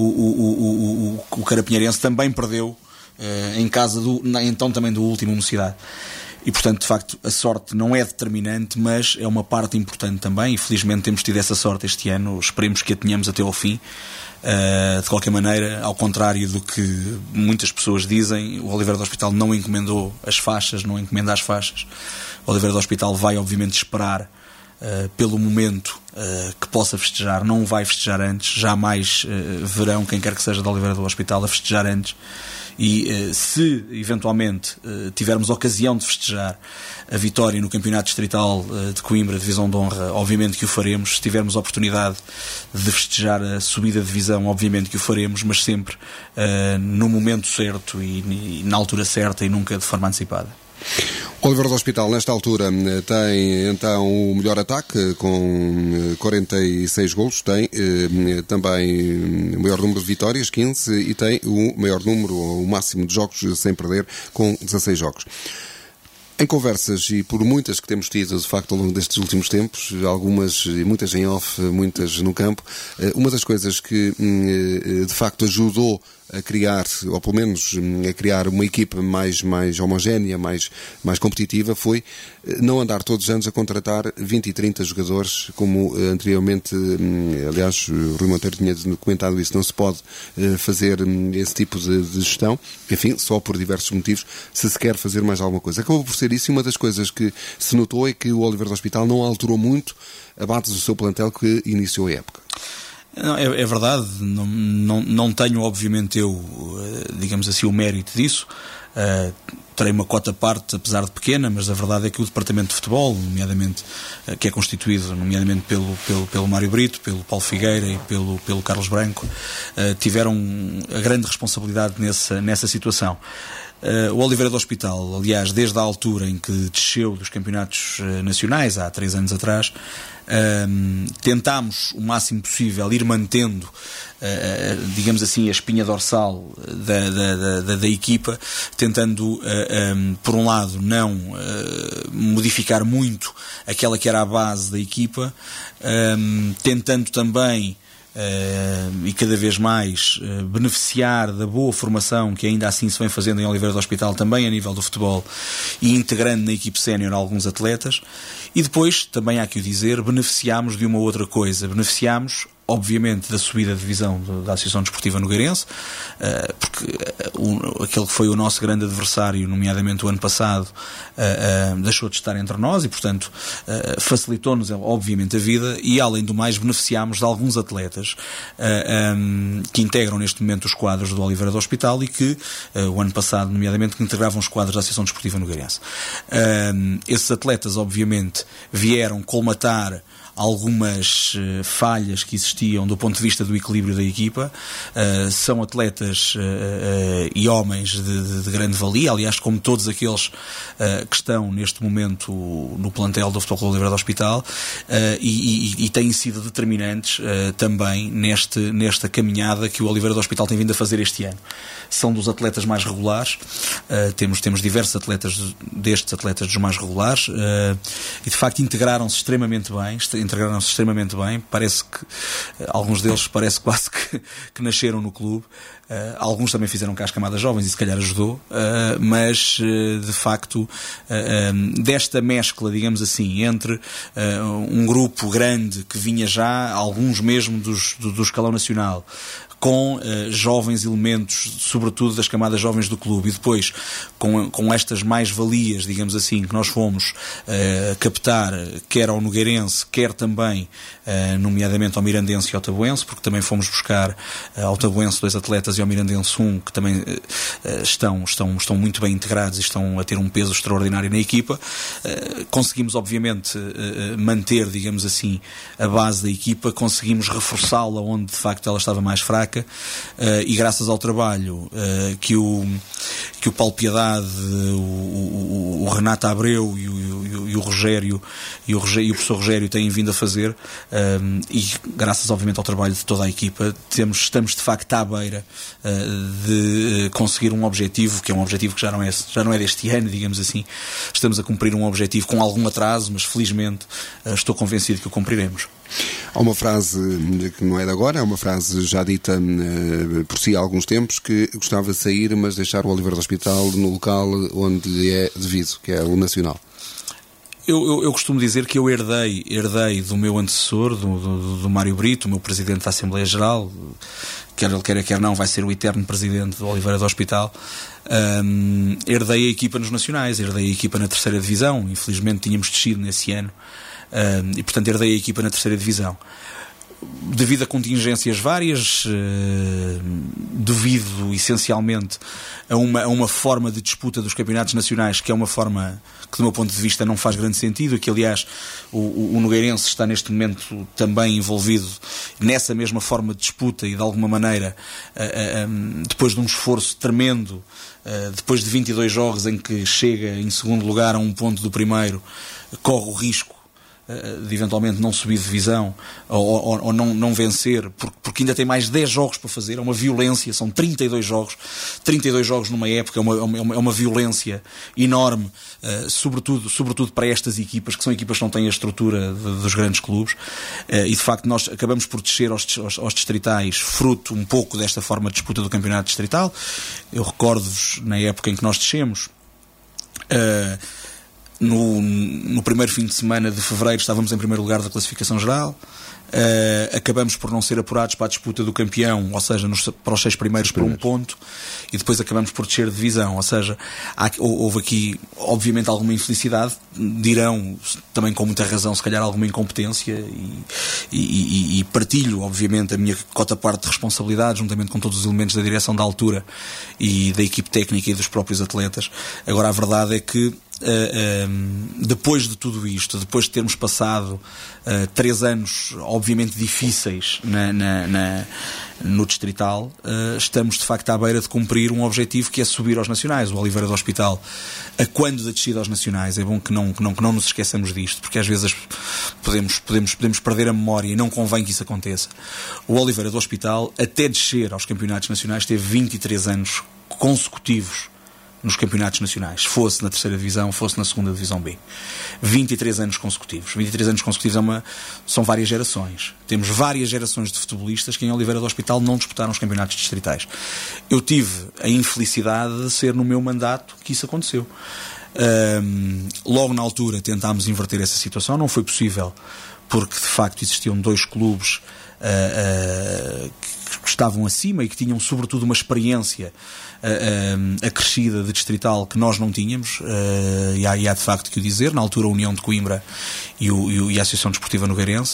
o Carapinheirense também perdeu em casa então também do último Mocidade. E, portanto, de facto, a sorte não é determinante, mas é uma parte importante também, e felizmente temos tido essa sorte este ano. Esperemos que a tenhamos até ao fim. De qualquer maneira, ao contrário do que muitas pessoas dizem, o Oliveira do Hospital não encomendou as faixas, não encomenda as faixas. O Oliveira do Hospital vai, obviamente, esperar pelo momento que possa festejar, não vai festejar antes. Jamais verão quem quer que seja da Oliveira do Hospital a festejar antes. E se eventualmente tivermos ocasião de festejar a vitória no Campeonato Distrital de Coimbra, Divisão de Honra, obviamente que o faremos. Se tivermos a oportunidade de festejar a subida de divisão, obviamente que o faremos, mas sempre no momento certo e na altura certa, e nunca de forma antecipada. O Oliveira do Hospital, nesta altura, tem então o melhor ataque, com 46 golos, tem também o maior número de vitórias, 15, e tem o maior número, o máximo de jogos sem perder, com 16 jogos. Em conversas, e por muitas que temos tido, de facto, ao longo destes últimos tempos, muitas em off, muitas no campo, uma das coisas que, de facto, ajudou a criar, ou pelo menos a criar uma equipa mais homogénea, mais competitiva, foi não andar todos os anos a contratar 20 e 30 jogadores, como anteriormente, aliás, o Rui Monteiro tinha comentado isso, não se pode fazer esse tipo de gestão, enfim, só por diversos motivos, se quer fazer mais alguma coisa. Acabou por ser acontecer isso, e uma das coisas que se notou é que o Oliveira do Hospital não alterou muito a base do seu plantel que iniciou a época. Não, é verdade, não tenho obviamente digamos assim, o mérito disso. Terei uma cota parte, apesar de pequena, mas a verdade é que o Departamento de Futebol, nomeadamente, que é constituído nomeadamente pelo Mário Brito, pelo Paulo Figueira e pelo Carlos Branco, tiveram a grande responsabilidade nessa situação. O Oliveira do Hospital, aliás, desde a altura em que desceu dos campeonatos nacionais, há 3 anos atrás, tentámos o máximo possível ir mantendo, digamos assim, a espinha dorsal da equipa, tentando, por um lado, não modificar muito aquela que era a base da equipa, tentando também e cada vez mais beneficiar da boa formação que ainda assim se vem fazendo em Oliveira do Hospital, também a nível do futebol, e integrando na equipe sénior alguns atletas. E depois, também há que o dizer, beneficiámos de uma outra coisa. Beneficiámos, obviamente, da subida de divisão da Associação Desportiva Nogueirense, porque aquele que foi o nosso grande adversário, nomeadamente o ano passado, deixou de estar entre nós e, portanto, facilitou-nos, obviamente, a vida, e, além do mais, beneficiámos de alguns atletas que integram neste momento os quadros do Oliveira do Hospital e que, o ano passado, nomeadamente, que integravam os quadros da Associação Desportiva Nogueirense. Esses atletas, obviamente, vieram colmatar algumas falhas que existiam do ponto de vista do equilíbrio da equipa. São atletas e homens de grande valia, aliás, como todos aqueles que estão neste momento no plantel do Futebol Clube Oliveira do Hospital, e têm sido determinantes também nesta caminhada que o Oliveira do Hospital tem vindo a fazer este ano. São dos atletas mais regulares, temos diversos atletas dos mais regulares, e de facto integraram-se extremamente bem, parece que alguns deles quase que nasceram no clube. Alguns também fizeram cá as camadas jovens e se calhar ajudou, mas de facto desta mescla, digamos assim, entre um grupo grande que vinha já, alguns mesmo do escalão nacional, com jovens elementos, sobretudo das camadas jovens do clube, e depois com estas mais-valias, digamos assim, que nós fomos captar, quer ao Nogueirense, quer também, nomeadamente ao Mirandense e ao Taboense, porque também fomos buscar ao Taboense 2 atletas e ao Mirandense 1, que também estão muito bem integrados e estão a ter um peso extraordinário na equipa. Conseguimos, obviamente, manter, digamos assim, a base da equipa, conseguimos reforçá-la onde de facto ela estava mais fraca. E graças ao trabalho que o Paulo Piedade, o Renato Abreu e o Rogério e o professor Rogério têm vindo a fazer, e graças obviamente ao trabalho de toda a equipa, estamos de facto à beira de conseguir um objetivo, que é um objetivo que já não é deste ano, digamos assim. Estamos a cumprir um objetivo com algum atraso, mas felizmente estou convencido que o cumpriremos. Há uma frase que não é de agora, é uma frase já dita por si há alguns tempos, que gostava de sair, mas deixar o Oliveira do Hospital no local onde lhe é devido, que é o Nacional. Eu costumo dizer que eu herdei do meu antecessor, do Mário Brito, o meu presidente da Assembleia Geral, quer ele queira, quer não, vai ser o eterno presidente do Oliveira do Hospital. Herdei a equipa nos Nacionais, herdei a equipa na 3ª Divisão, infelizmente tínhamos descido nesse ano, e portanto herdei a equipa na 3ª Divisão. Devido a contingências várias, devido essencialmente a uma forma de disputa dos campeonatos nacionais, que é uma forma que do meu ponto de vista não faz grande sentido, que aliás o Nogueirense está neste momento também envolvido nessa mesma forma de disputa, e de alguma maneira, depois de um esforço tremendo, depois de 22 jogos em que chega em segundo lugar a 1 ponto do primeiro, corre o risco de eventualmente não subir de divisão ou não vencer, porque ainda tem mais 10 jogos para fazer. É uma violência, são 32 jogos numa época, é uma violência enorme, sobretudo para estas equipas, que são equipas que não têm a estrutura dos grandes clubes, e de facto nós acabamos por descer aos distritais, fruto um pouco desta forma de disputa do campeonato distrital. Eu recordo-vos, na época em que nós descemos, No primeiro fim de semana de fevereiro estávamos em primeiro lugar da classificação geral. Acabamos por não ser apurados para a disputa do campeão, ou seja, para os 6 primeiros por 1 ponto, e depois acabamos por descer de divisão. Ou seja, houve aqui obviamente alguma infelicidade, dirão também com muita razão, se calhar alguma incompetência, e partilho obviamente a minha cota-parte de responsabilidade juntamente com todos os elementos da direção da altura e da equipe técnica e dos próprios atletas. Agora a verdade é que depois de tudo isto, depois de termos passado 3 anos obviamente difíceis no Distrital, estamos de facto à beira de cumprir um objetivo que é subir aos nacionais. O Oliveira do Hospital, a quando da descida aos nacionais, é bom que não nos esqueçamos disto, porque às vezes podemos perder a memória e não convém que isso aconteça. O Oliveira do Hospital, até descer aos campeonatos nacionais, teve 23 anos consecutivos nos campeonatos nacionais, fosse na 3ª divisão, fosse na 2ª divisão B. 23 anos consecutivos. 23 anos consecutivos são várias gerações. Temos várias gerações de futebolistas que em Oliveira do Hospital não disputaram os campeonatos distritais. Eu tive a infelicidade de ser no meu mandato que isso aconteceu. Logo na altura tentámos inverter essa situação, não foi possível, porque de facto existiam 2 clubes que estavam acima e que tinham sobretudo uma experiência acrescida de distrital que nós não tínhamos, e há de facto que o dizer. Na altura a União de Coimbra e a Associação Desportiva Nogueirense.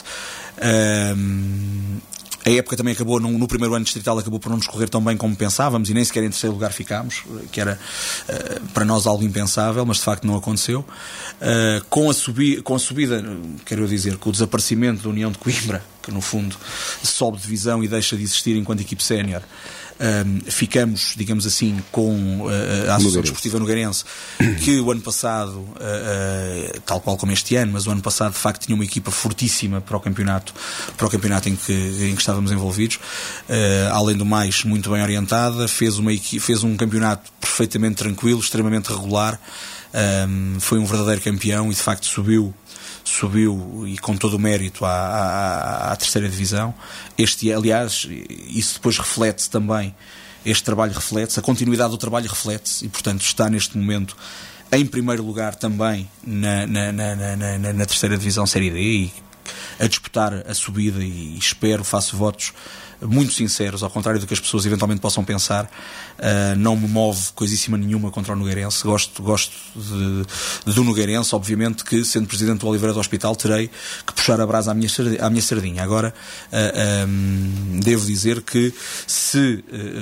A época também acabou, no primeiro ano distrital, acabou por não nos correr tão bem como pensávamos, e nem sequer em 3º lugar ficámos, que era para nós algo impensável, mas de facto não aconteceu. Com a subida, quero dizer, com o desaparecimento da União de Coimbra, que no fundo sobe de divisão e deixa de existir enquanto equipe sénior, ficamos, digamos assim, com a Associação Desportiva Nogueirense, que o ano passado, tal qual como este ano, mas o ano passado de facto tinha uma equipa fortíssima para o campeonato em que estávamos envolvidos, além do mais muito bem orientada, fez um campeonato perfeitamente tranquilo, extremamente regular, foi um verdadeiro campeão e de facto subiu e com todo o mérito à 3ª divisão. Aliás, isso depois reflete-se também, este trabalho reflete-se, a continuidade do trabalho reflete-se, e portanto está neste momento em primeiro lugar também na 3ª divisão Série D, e a disputar a subida, e faço votos muito sinceros, ao contrário do que as pessoas eventualmente possam pensar. Não me move coisíssima nenhuma contra o Nogueirense. Gosto do Nogueirense. Obviamente que, sendo presidente do Oliveira do Hospital, terei que puxar a brasa à minha sardinha. Agora, devo dizer que se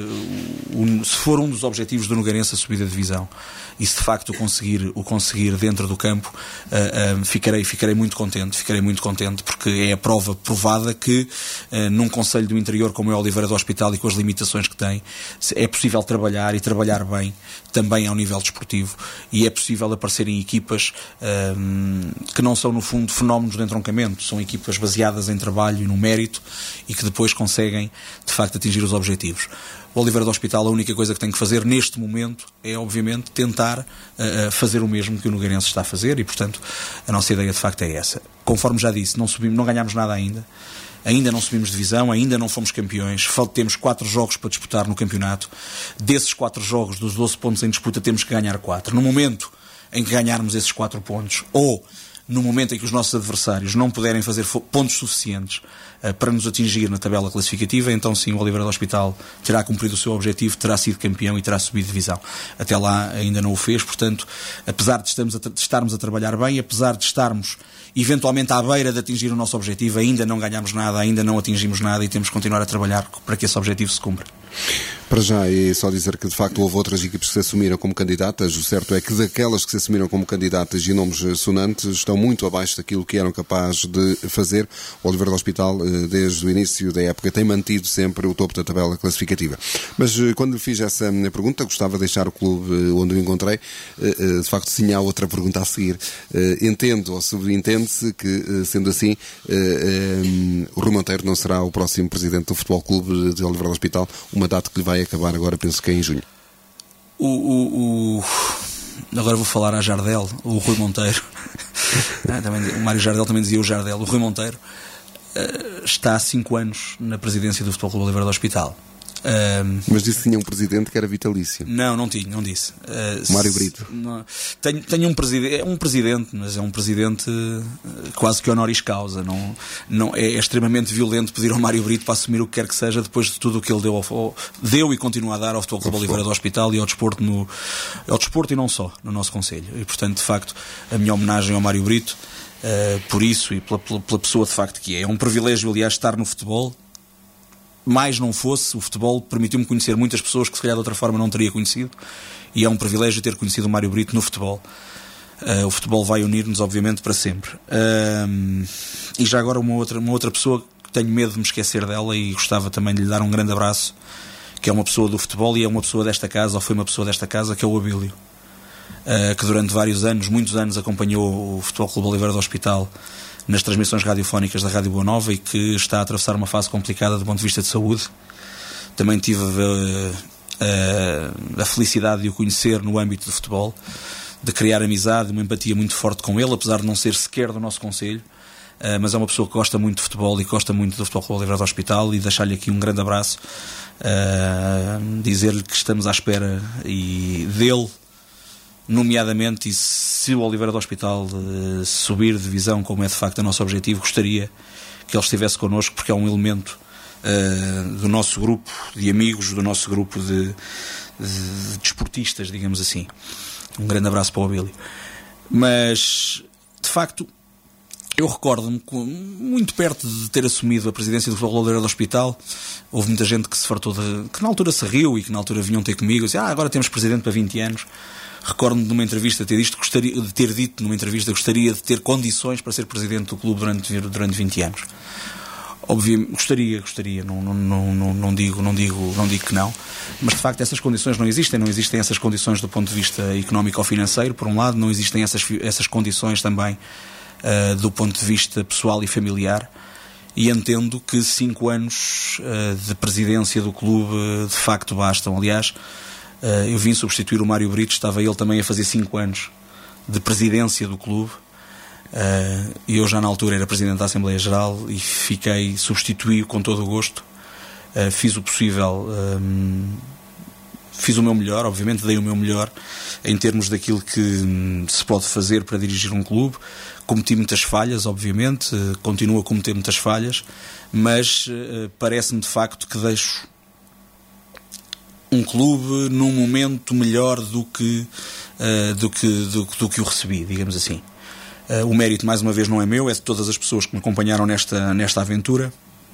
for um dos objetivos do Nogueirense a subida de divisão, e se de facto o conseguir dentro do campo, ficarei muito contente, porque é a prova provada que num concelho do interior como é o Oliveira do Hospital, e com as limitações que tem, é possível trabalhar bem também ao nível desportivo, e é possível aparecerem equipas que não são no fundo fenómenos de entroncamento, são equipas baseadas em trabalho e no mérito, e que depois conseguem de facto atingir os objetivos. O Oliveira do Hospital, a única coisa que tem que fazer neste momento é obviamente tentar fazer o mesmo que o Nogueirense está a fazer, e portanto a nossa ideia de facto é essa. Conforme já disse, não ganhámos nada ainda não subimos divisão, ainda não fomos campeões, temos 4 jogos para disputar no campeonato. Desses 4 jogos, dos 12 pontos em disputa, temos que ganhar 4. No momento em que ganharmos esses 4 pontos, ou no momento em que os nossos adversários não puderem fazer pontos suficientes para nos atingir na tabela classificativa, então sim, o Oliveira do Hospital terá cumprido o seu objetivo, terá sido campeão e terá subido divisão. Até lá ainda não o fez, portanto, apesar de estarmos a trabalhar bem, apesar de estarmos eventualmente à beira de atingir o nosso objetivo, ainda não ganhamos nada, ainda não atingimos nada, e temos que continuar a trabalhar para que esse objetivo se cumpra. Para já, e só dizer que de facto houve outras equipes que se assumiram como candidatas. O certo é que daquelas que se assumiram como candidatas e nomes sonantes estão muito abaixo daquilo que eram capazes de fazer. O Oliveira do Hospital, desde o início da época, tem mantido sempre o topo da tabela classificativa. Mas quando lhe fiz essa pergunta, gostava de deixar o clube onde o encontrei. De facto, sim, há outra pergunta a seguir. Entendo ou subentende-se que, sendo assim, o Rui Monteiro não será o próximo presidente do Futebol Clube de Oliveira do Hospital, uma data que lhe vai acabar agora, penso que é em junho. Agora vou falar a Jardel, o Rui Monteiro. O Mário Jardel também dizia o Jardel. O Rui Monteiro está há 5 anos na presidência do Futebol Clube Oliveira do Hospital. Mas disse que tinha um presidente que era vitalício. Não disse. Mário Brito. Tenho um presidente, mas é um presidente quase que honoris causa. Não, é extremamente violento pedir ao Mário Brito para assumir o que quer que seja depois de tudo o que ele deu e continua a dar ao Futebol Clube Oliveira do Hospital e ao desporto, ao desporto e não só, no nosso concelho. E, portanto, de facto, a minha homenagem ao Mário Brito, por isso e pela pessoa de facto que é. É um privilégio, aliás, estar no futebol. Mais não fosse, o futebol permitiu-me conhecer muitas pessoas que se calhar de outra forma não teria conhecido, e é um privilégio ter conhecido o Mário Brito no futebol. O futebol vai unir-nos, obviamente, para sempre. E já agora uma outra pessoa que tenho medo de me esquecer dela e gostava também de lhe dar um grande abraço, que é uma pessoa do futebol e é uma pessoa desta casa, ou foi uma pessoa desta casa, que é o Abílio, que durante muitos anos acompanhou o Futebol Clube Oliveira do Hospital nas transmissões radiofónicas da Rádio Boa Nova e que está a atravessar uma fase complicada do ponto de vista de saúde. Também tive a felicidade de o conhecer no âmbito do futebol, de criar amizade, uma empatia muito forte com ele, apesar de não ser sequer do nosso concelho, mas é uma pessoa que gosta muito de futebol e gosta muito do Futebol Clube Oliveira do Hospital, e deixar-lhe aqui um grande abraço, dizer-lhe que estamos à espera dele, nomeadamente, e se o Oliveira do Hospital subir de divisão, como é de facto o nosso objetivo, gostaria que ele estivesse connosco, porque é um elemento do nosso grupo de amigos, do nosso grupo de desportistas, digamos assim. Um grande abraço para o Abílio. Mas, de facto, eu recordo-me, muito perto de ter assumido a presidência do Futebol Oliveira do Hospital, houve muita gente que se fartou que na altura se riu e que na altura vinham ter comigo e disse, agora temos presidente para 20 anos. Recordo-me de numa entrevista ter dito numa entrevista que gostaria de ter condições para ser presidente do clube durante 20 anos. Obviamente, gostaria, não digo que não, mas de facto essas condições não existem essas condições do ponto de vista económico ou financeiro, por um lado, não existem essas condições também do ponto de vista pessoal e familiar, e entendo que 5 anos de presidência do clube de facto bastam. Aliás, eu vim substituir o Mário Brito, estava ele também a fazer 5 anos de presidência do clube, e eu já na altura era presidente da Assembleia Geral e substituí-o com todo o gosto. Fiz o possível, fiz o meu melhor, obviamente dei o meu melhor em termos daquilo que se pode fazer para dirigir um clube. Cometi muitas falhas, obviamente, continuo a cometer muitas falhas, mas parece-me de facto que deixo um clube num momento melhor do que o recebi, digamos assim. O mérito, mais uma vez, não é meu, é de todas as pessoas que me acompanharam nesta aventura,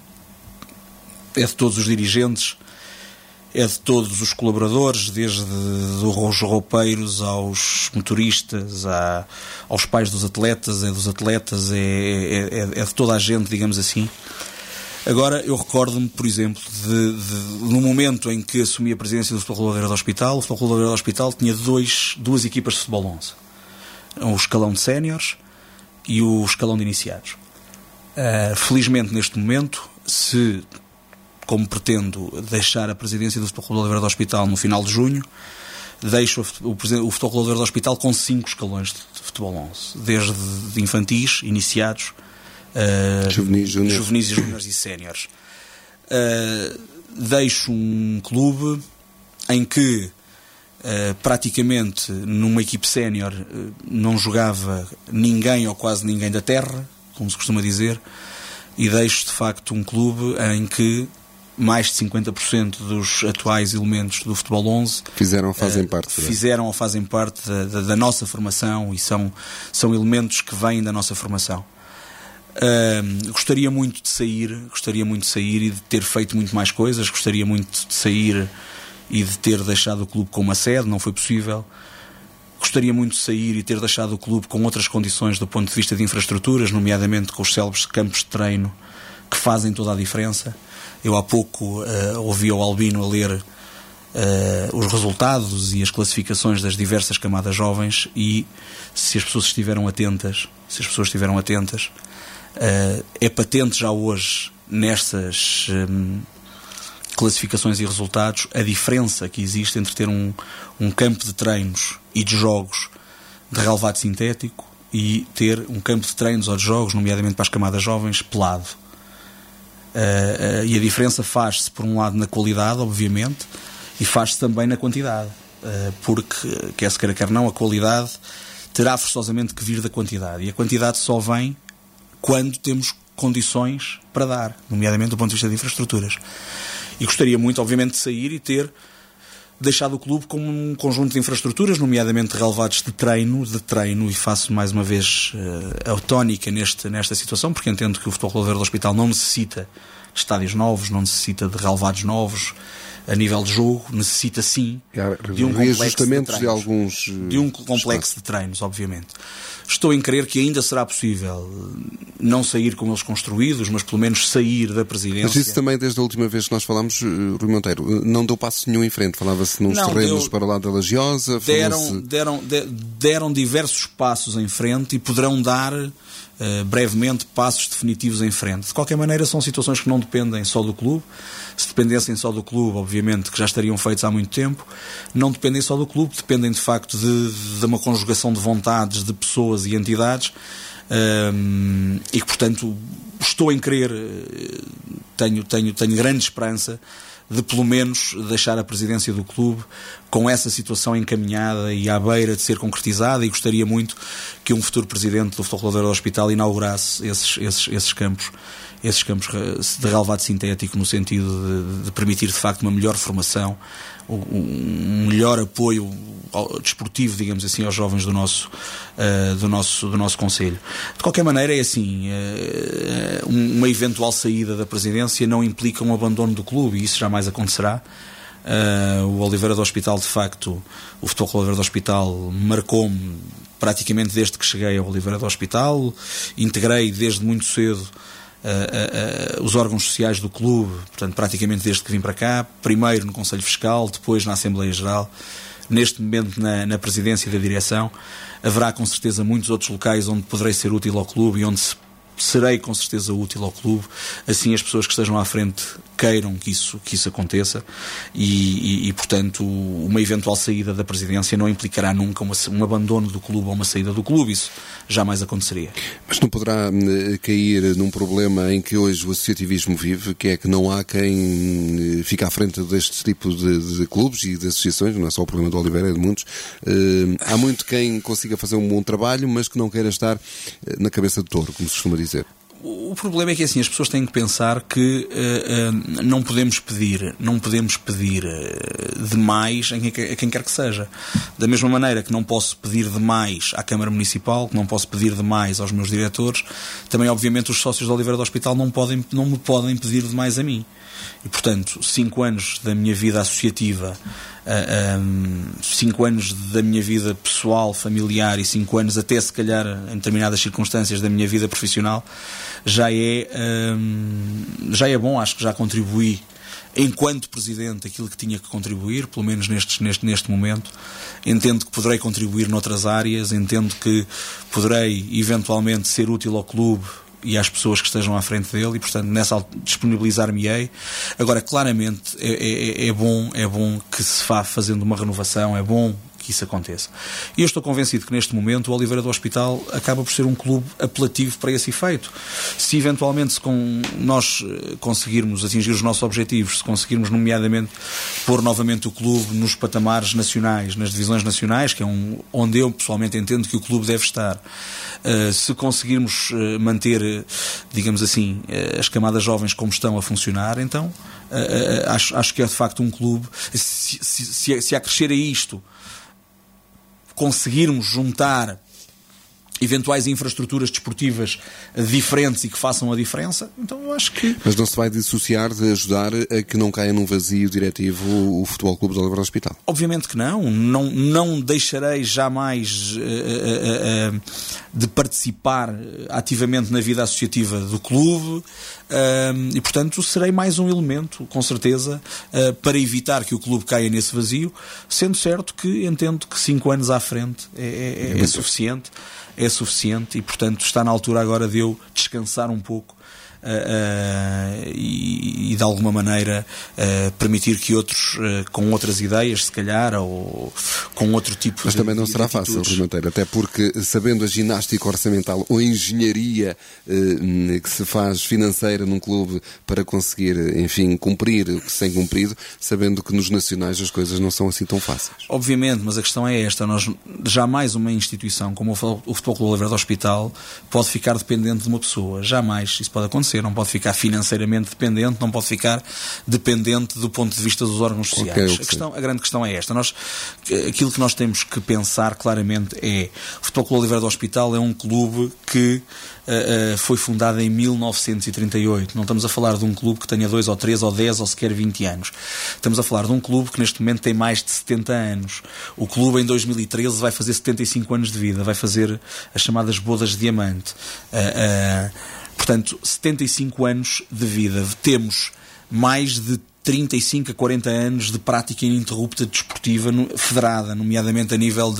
é de todos os dirigentes, é de todos os colaboradores, desde os roupeiros aos motoristas, aos pais dos atletas, é dos atletas, é de toda a gente, digamos assim. Agora, eu recordo-me, por exemplo, no momento em que assumi a presidência do Futebol Clube Oliveira do Hospital, o Futebol Clube Oliveira do Hospital tinha duas equipas de futebol 11. O escalão de séniores e o escalão de iniciados. Felizmente, neste momento, como pretendo deixar a presidência do Futebol Clube Oliveira do Hospital no final de junho, deixo o Futebol Clube Oliveira do Hospital com 5 escalões de futebol 11, desde infantis, iniciados, juvenis, júniores e séniores. Deixo um clube em que praticamente numa equipe sénior não jogava ninguém ou quase ninguém da terra, como se costuma dizer, e deixo de facto um clube em que mais de 50% dos atuais elementos do futebol 11 fizeram ou fazem parte da nossa formação, e são elementos que vêm da nossa formação. Gostaria muito de sair e de ter feito muito mais coisas, gostaria muito de sair e de ter deixado o clube com uma sede, não foi possível. Gostaria muito de sair e ter deixado o clube com outras condições do ponto de vista de infraestruturas, nomeadamente com os célebres campos de treino que fazem toda a diferença. Eu há pouco ouvi o Albino a ler os resultados e as classificações das diversas camadas jovens, e se as pessoas estiveram atentas, é patente já hoje nestas classificações e resultados a diferença que existe entre ter um campo de treinos e de jogos de relevado sintético e ter um campo de treinos ou de jogos, nomeadamente para as camadas jovens, pelado. E a diferença faz-se, por um lado, na qualidade, obviamente, e faz-se também na quantidade. Porque, quer se queira, quer não, a qualidade terá forçosamente que vir da quantidade. E a quantidade só vem quando temos condições para dar, nomeadamente do ponto de vista de infraestruturas. E gostaria muito, obviamente, de sair e ter deixado o clube com um conjunto de infraestruturas, nomeadamente relevados de treino, e faço mais uma vez a tónica nesta situação, porque entendo que o Futebol Clube do Hospital não necessita de estádios novos, não necessita de relevados novos a nível de jogo, necessita sim de um complexo de treinos, de um complexo de treinos, obviamente. Estou em crer que ainda será possível não sair com eles construídos, mas pelo menos sair da presidência. Mas isso também, desde a última vez que nós falámos, Rui Monteiro, não deu passo nenhum em frente. Falava-se nos terrenos para lá da Lagiosa. Deram diversos passos em frente e poderão dar brevemente passos definitivos em frente. De qualquer maneira, são situações que não dependem só do clube. Se dependessem só do clube, obviamente que já estariam feitos há muito tempo. Não dependem só do clube, dependem de facto de uma conjugação de vontades de pessoas e entidades, e que, portanto, estou em crer, tenho grande esperança de pelo menos deixar a presidência do clube com essa situação encaminhada e à beira de ser concretizada, e gostaria muito que um futuro presidente do Futebol Clube do Hospital inaugurasse esses campos de relevado sintético, no sentido de permitir de facto uma melhor formação, um melhor apoio desportivo, digamos assim, aos jovens do nosso concelho. De qualquer maneira, é assim, uma eventual saída da presidência não implica um abandono do clube, e isso jamais acontecerá. O Oliveira do Hospital, de facto, o Futebol Clube Oliveira do Hospital marcou-me praticamente desde que cheguei ao Oliveira do Hospital. Integrei desde muito cedo os órgãos sociais do clube, portanto, praticamente desde que vim para cá, primeiro no Conselho Fiscal, depois na Assembleia Geral, neste momento na presidência da direção. Haverá com certeza muitos outros locais onde poderei ser útil ao clube e onde serei com certeza útil ao clube, assim as pessoas que estejam à frente queiram que isso aconteça, e portanto uma eventual saída da presidência não implicará nunca um abandono do clube ou uma saída do clube, isso jamais aconteceria. Mas não poderá cair num problema em que hoje o associativismo vive, que é que não há quem fique à frente deste tipo de clubes e de associações, não é só o problema do Oliveira, é de muitos. Há muito quem consiga fazer um bom trabalho, mas que não queira estar na cabeça de touro, como se costuma dizer. O problema é que, assim, as pessoas têm que pensar que não podemos pedir demais a quem quer que seja. Da mesma maneira que não posso pedir demais à Câmara Municipal, que não posso pedir demais aos meus diretores, também, obviamente, os sócios do Oliveira do Hospital não me podem pedir demais a mim. E, portanto, 5 anos da minha vida associativa, 5 anos da minha vida pessoal, familiar, e 5 anos até, se calhar, em determinadas circunstâncias da minha vida profissional, já é bom. Acho que já contribuí enquanto presidente aquilo que tinha que contribuir, pelo menos neste momento. Entendo que poderei contribuir noutras áreas, entendo que poderei eventualmente ser útil ao clube e às pessoas que estejam à frente dele, e portanto nessa disponibilizar-me-ei. Agora, claramente é bom que se vá fazendo uma renovação, é bom que isso aconteça. E eu estou convencido que neste momento o Oliveira do Hospital acaba por ser um clube apelativo para esse efeito. Se eventualmente nós conseguirmos atingir os nossos objetivos, se conseguirmos nomeadamente pôr novamente o clube nos patamares nacionais, nas divisões nacionais, que é onde eu pessoalmente entendo que o clube deve estar, se conseguirmos manter, digamos assim, as camadas jovens como estão a funcionar, então acho que é de facto um clube. Se a crescer a isto conseguirmos juntar eventuais infraestruturas desportivas diferentes e que façam a diferença, então eu acho que... Mas não se vai dissociar de ajudar a que não caia num vazio diretivo o Futebol Clube do Oliveira do Hospital? Obviamente que não deixarei jamais de participar ativamente na vida associativa do clube, e portanto serei mais um elemento, com certeza, para evitar que o clube caia nesse vazio, sendo certo que entendo que 5 anos à frente é suficiente, e portanto está na altura agora de eu descansar um pouco e de alguma maneira permitir que outros com outras ideias, se calhar, ou com outro tipo Mas também não será fácil, Rui Monteiro, até porque, sabendo a ginástica orçamental ou a engenharia que se faz financeira num clube para conseguir, enfim, cumprir o que se tem cumprido, sabendo que nos nacionais as coisas não são assim tão fáceis. Obviamente, mas a questão é esta: nós jamais uma instituição como o Futebol Clube Oliveira do Hospital pode ficar dependente de uma pessoa. Jamais isso pode acontecer. Não pode ficar financeiramente dependente, não pode ficar dependente do ponto de vista dos órgãos sociais. A grande questão é esta. Aquilo que nós temos que pensar claramente é: o Futebol Clube Oliveira do Hospital é um clube que foi fundado em 1938. Não estamos a falar de um clube que tenha 2 ou 3 ou 10 ou sequer 20 anos. Estamos a falar de um clube que neste momento tem mais de 70 anos. O clube em 2013 vai fazer 75 anos de vida, vai fazer as chamadas bodas de diamante. Portanto, 75 anos de vida. Temos mais de 35 a 40 anos de prática ininterrupta desportiva federada, nomeadamente a nível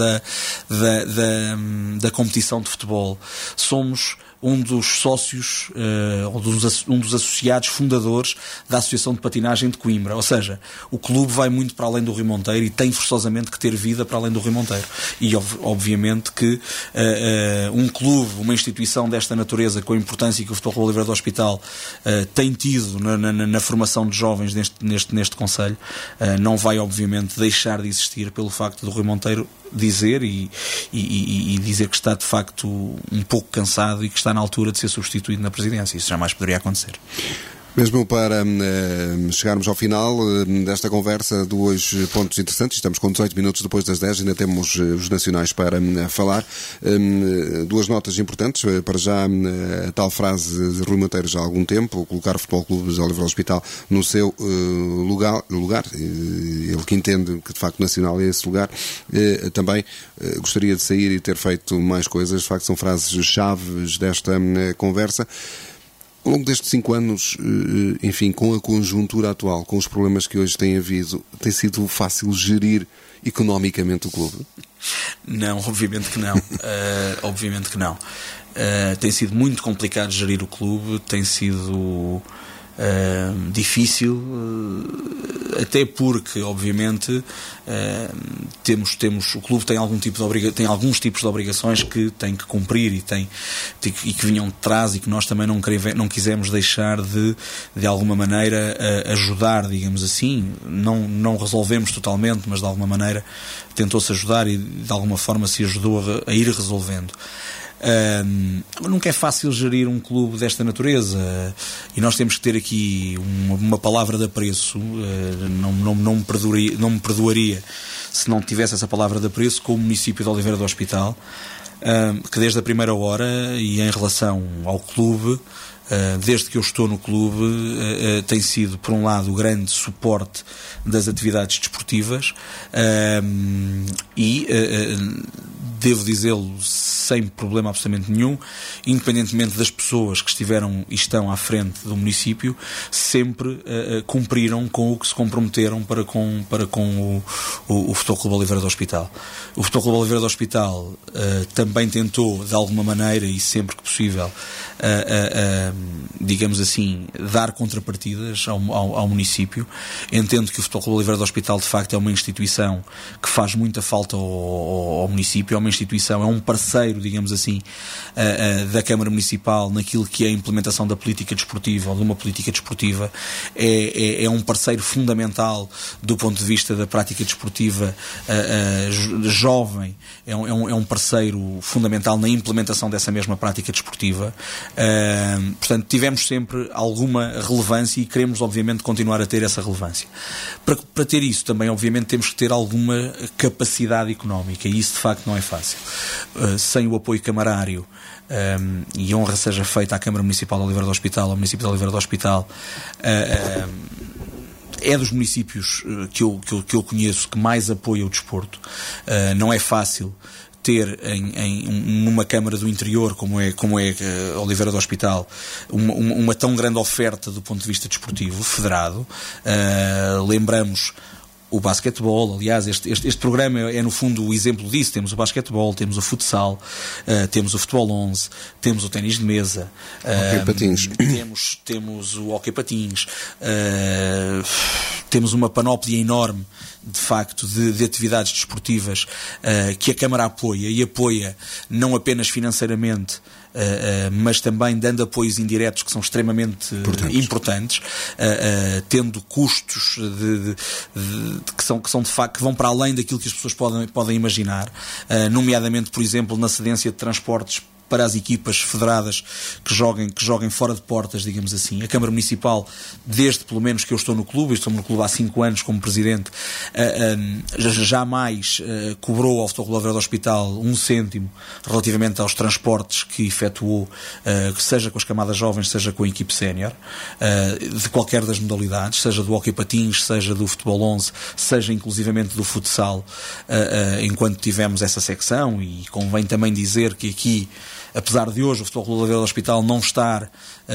da competição de futebol. Somos um dos sócios, um dos associados fundadores da Associação de Patinagem de Coimbra. Ou seja, o clube vai muito para além do Rui Monteiro e tem forçosamente que ter vida para além do Rui Monteiro. E obviamente que um clube, uma instituição desta natureza, com a importância que o Futebol Clube Oliveira do Hospital tem tido na formação de jovens neste concelho, não vai obviamente deixar de existir pelo facto do Rui Monteiro dizer e dizer que está de facto um pouco cansado e que está na altura de ser substituído na presidência. Isso jamais poderia acontecer. Mesmo para chegarmos ao final desta conversa, 2 pontos interessantes. Estamos com 18 minutos depois das 10, ainda temos os nacionais para falar. 2 notas importantes. Para já, a tal frase de Rui Monteiro já há algum tempo: colocar o Futebol Clube Oliveira do Hospital no seu lugar. Ele que entende que de facto nacional é esse lugar. Também gostaria de sair e ter feito mais coisas. De facto, são frases-chave desta conversa. Ao longo destes 5 anos, enfim, com a conjuntura atual, com os problemas que hoje tem havido, tem sido fácil gerir economicamente o clube? Não, obviamente que não. Obviamente que não. Tem sido muito complicado gerir o clube, tem sido difícil, até porque, obviamente, o clube tem alguns tipos de obrigações que tem que cumprir e que vinham de trás e que nós também não quisemos deixar de alguma maneira ajudar, digamos assim. Não resolvemos totalmente, mas de alguma maneira tentou-se ajudar e de alguma forma se ajudou a ir resolvendo. Nunca é fácil gerir um clube desta natureza e nós temos que ter aqui uma palavra de apreço. Não me perdoaria se não tivesse essa palavra de apreço com o município de Oliveira do Hospital, que desde a primeira hora e em relação ao clube, desde que eu estou no clube, tem sido, por um lado, o grande suporte das atividades desportivas e devo dizê-lo sem problema absolutamente nenhum, independentemente das pessoas que estiveram e estão à frente do município, sempre cumpriram com o que se comprometeram para com o Futebol Clube Oliveira do Hospital. O Futebol Clube Oliveira do Hospital também tentou, de alguma maneira e sempre que possível, digamos assim, dar contrapartidas ao município. Entendo que o Futebol Clube Oliveira do Hospital de facto é uma instituição que faz muita falta ao município, é uma instituição, é um parceiro, digamos assim, da Câmara Municipal naquilo que é a implementação da política desportiva ou de uma política desportiva, é um parceiro fundamental do ponto de vista da prática desportiva jovem, é um parceiro fundamental na implementação dessa mesma prática desportiva. Portanto, tivemos sempre alguma relevância e queremos obviamente continuar a ter essa relevância. Para ter isso também obviamente temos que ter alguma capacidade económica e isso de facto não é fácil. Sem o apoio camarário, e honra seja feita à Câmara Municipal de Oliveira do Hospital, ao município de Oliveira do Hospital, é dos municípios que eu conheço que mais apoia o desporto. Não é fácil ter numa Câmara do interior como é Oliveira do Hospital uma tão grande oferta do ponto de vista desportivo federado. Lembramos o basquetebol. Aliás, este programa é no fundo o exemplo disso. Temos o basquetebol, temos o futsal, temos o futebol 11, temos o ténis de mesa, patins. Temos o hóquei patins, temos uma panóplia enorme de facto de atividades desportivas que a Câmara apoia, e apoia não apenas financeiramente, mas também dando apoios indiretos que são extremamente importantes, tendo custos que são de facto, que vão para além daquilo que as pessoas podem imaginar, nomeadamente, por exemplo, na cedência de transportes para as equipas federadas que joguem fora de portas, digamos assim. A Câmara Municipal, desde pelo menos que eu estou no clube, há 5 anos como presidente, jamais cobrou ao Futebol Clube Oliveira do Hospital 1 cêntimo relativamente aos transportes que efetuou, seja com as camadas jovens, seja com a equipe sénior, de qualquer das modalidades, seja do hóquei patins, seja do futebol 11, seja inclusivamente do futsal, enquanto tivemos essa secção. E convém também dizer que aqui, apesar de hoje o Futebol Clube Oliveira do Hospital não estar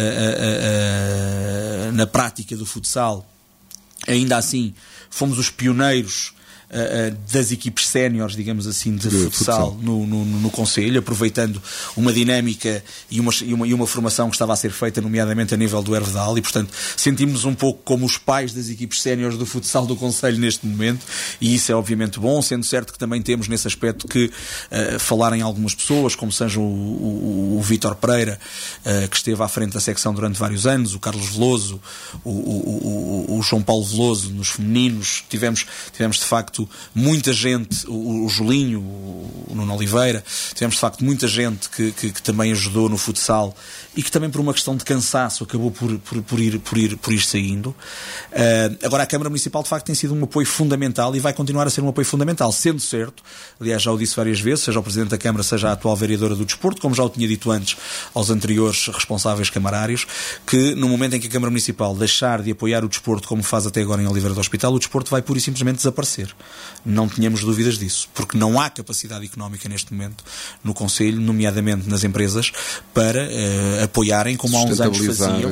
na prática do futsal, ainda assim fomos os pioneiros das equipes séniores, digamos assim, de futsal no Conselho, aproveitando uma dinâmica e uma formação que estava a ser feita, nomeadamente a nível do Hervedal, e portanto sentimos um pouco como os pais das equipes séniores do futsal do Conselho neste momento, e isso é obviamente bom, sendo certo que também temos nesse aspecto que falar em algumas pessoas, como seja o Vítor Pereira, que esteve à frente da secção durante vários anos, o Carlos Veloso, o João Paulo Veloso nos femininos. Tivemos de facto muita gente, o Julinho, o Nuno Oliveira, tivemos de facto muita gente que também ajudou no futsal e que também por uma questão de cansaço acabou por ir saindo. Agora a Câmara Municipal de facto tem sido um apoio fundamental e vai continuar a ser um apoio fundamental, sendo certo, aliás já o disse várias vezes, seja o Presidente da Câmara, seja a atual Vereadora do Desporto, como já o tinha dito antes aos anteriores responsáveis camarários, que no momento em que a Câmara Municipal deixar de apoiar o desporto como faz até agora em Oliveira do Hospital, o desporto vai pura e simplesmente desaparecer. Não tínhamos dúvidas disso, porque não há capacidade económica neste momento no Conselho, nomeadamente nas empresas, para apoiarem, como há uns anos faziam,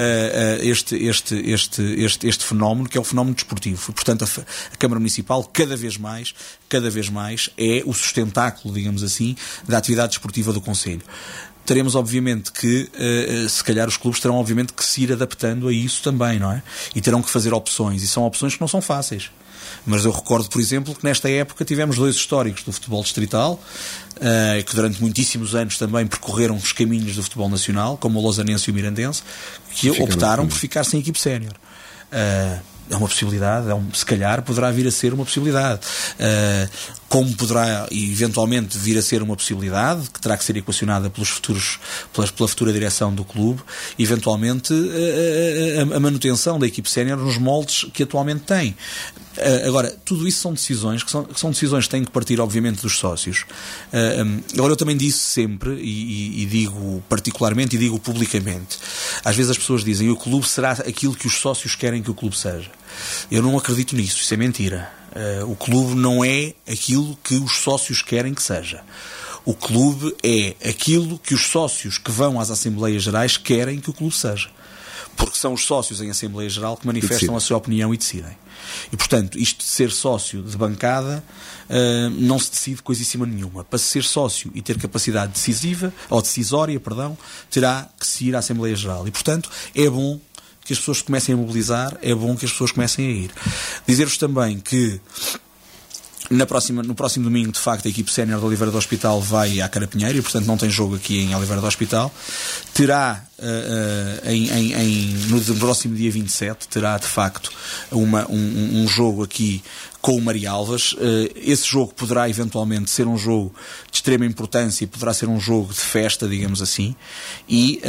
este fenómeno, que é o fenómeno desportivo. Portanto, a Câmara Municipal cada vez mais é o sustentáculo, digamos assim, da atividade desportiva do Conselho. Teremos obviamente que, se calhar os clubes terão obviamente que se ir adaptando a isso também, não é? E terão que fazer opções, e são opções que não são fáceis. Mas eu recordo, por exemplo, que nesta época tivemos 2 históricos do futebol distrital, que durante muitíssimos anos também percorreram os caminhos do futebol nacional, como o Lausanense e o Mirandense, que optaram por ficar sem equipe sénior. É uma possibilidade, se calhar poderá vir a ser uma possibilidade. Como poderá eventualmente vir a ser uma possibilidade, que terá que ser equacionada pela futura direção do clube, eventualmente a manutenção da equipe sénior nos moldes que atualmente tem. Agora, tudo isso são decisões que são decisões que têm que partir, obviamente, dos sócios. Agora, eu também disse sempre, e digo particularmente, e digo publicamente, às vezes as pessoas dizem, o clube será aquilo que os sócios querem que o clube seja. Eu não acredito nisso, isso é mentira. O clube não é aquilo que os sócios querem que seja. O clube é aquilo que os sócios que vão às Assembleias Gerais querem que o clube seja. Porque são os sócios em Assembleia Geral que manifestam a sua opinião e decidem. E, portanto, isto de ser sócio de bancada não se decide coisíssima nenhuma. Para ser sócio e ter capacidade decisória, terá que se ir à Assembleia Geral. E, portanto, é bom que as pessoas comecem a mobilizar, é bom que as pessoas comecem a ir. Dizer-vos também que no próximo domingo, de facto, a equipe sénior de Oliveira do Hospital vai à Carapinheira e, portanto, não tem jogo aqui em Oliveira do Hospital. Terá, no próximo dia 27, terá, de facto, um jogo aqui com o Marialvas. Esse jogo poderá, eventualmente, ser um jogo de extrema importância e poderá ser um jogo de festa, digamos assim, e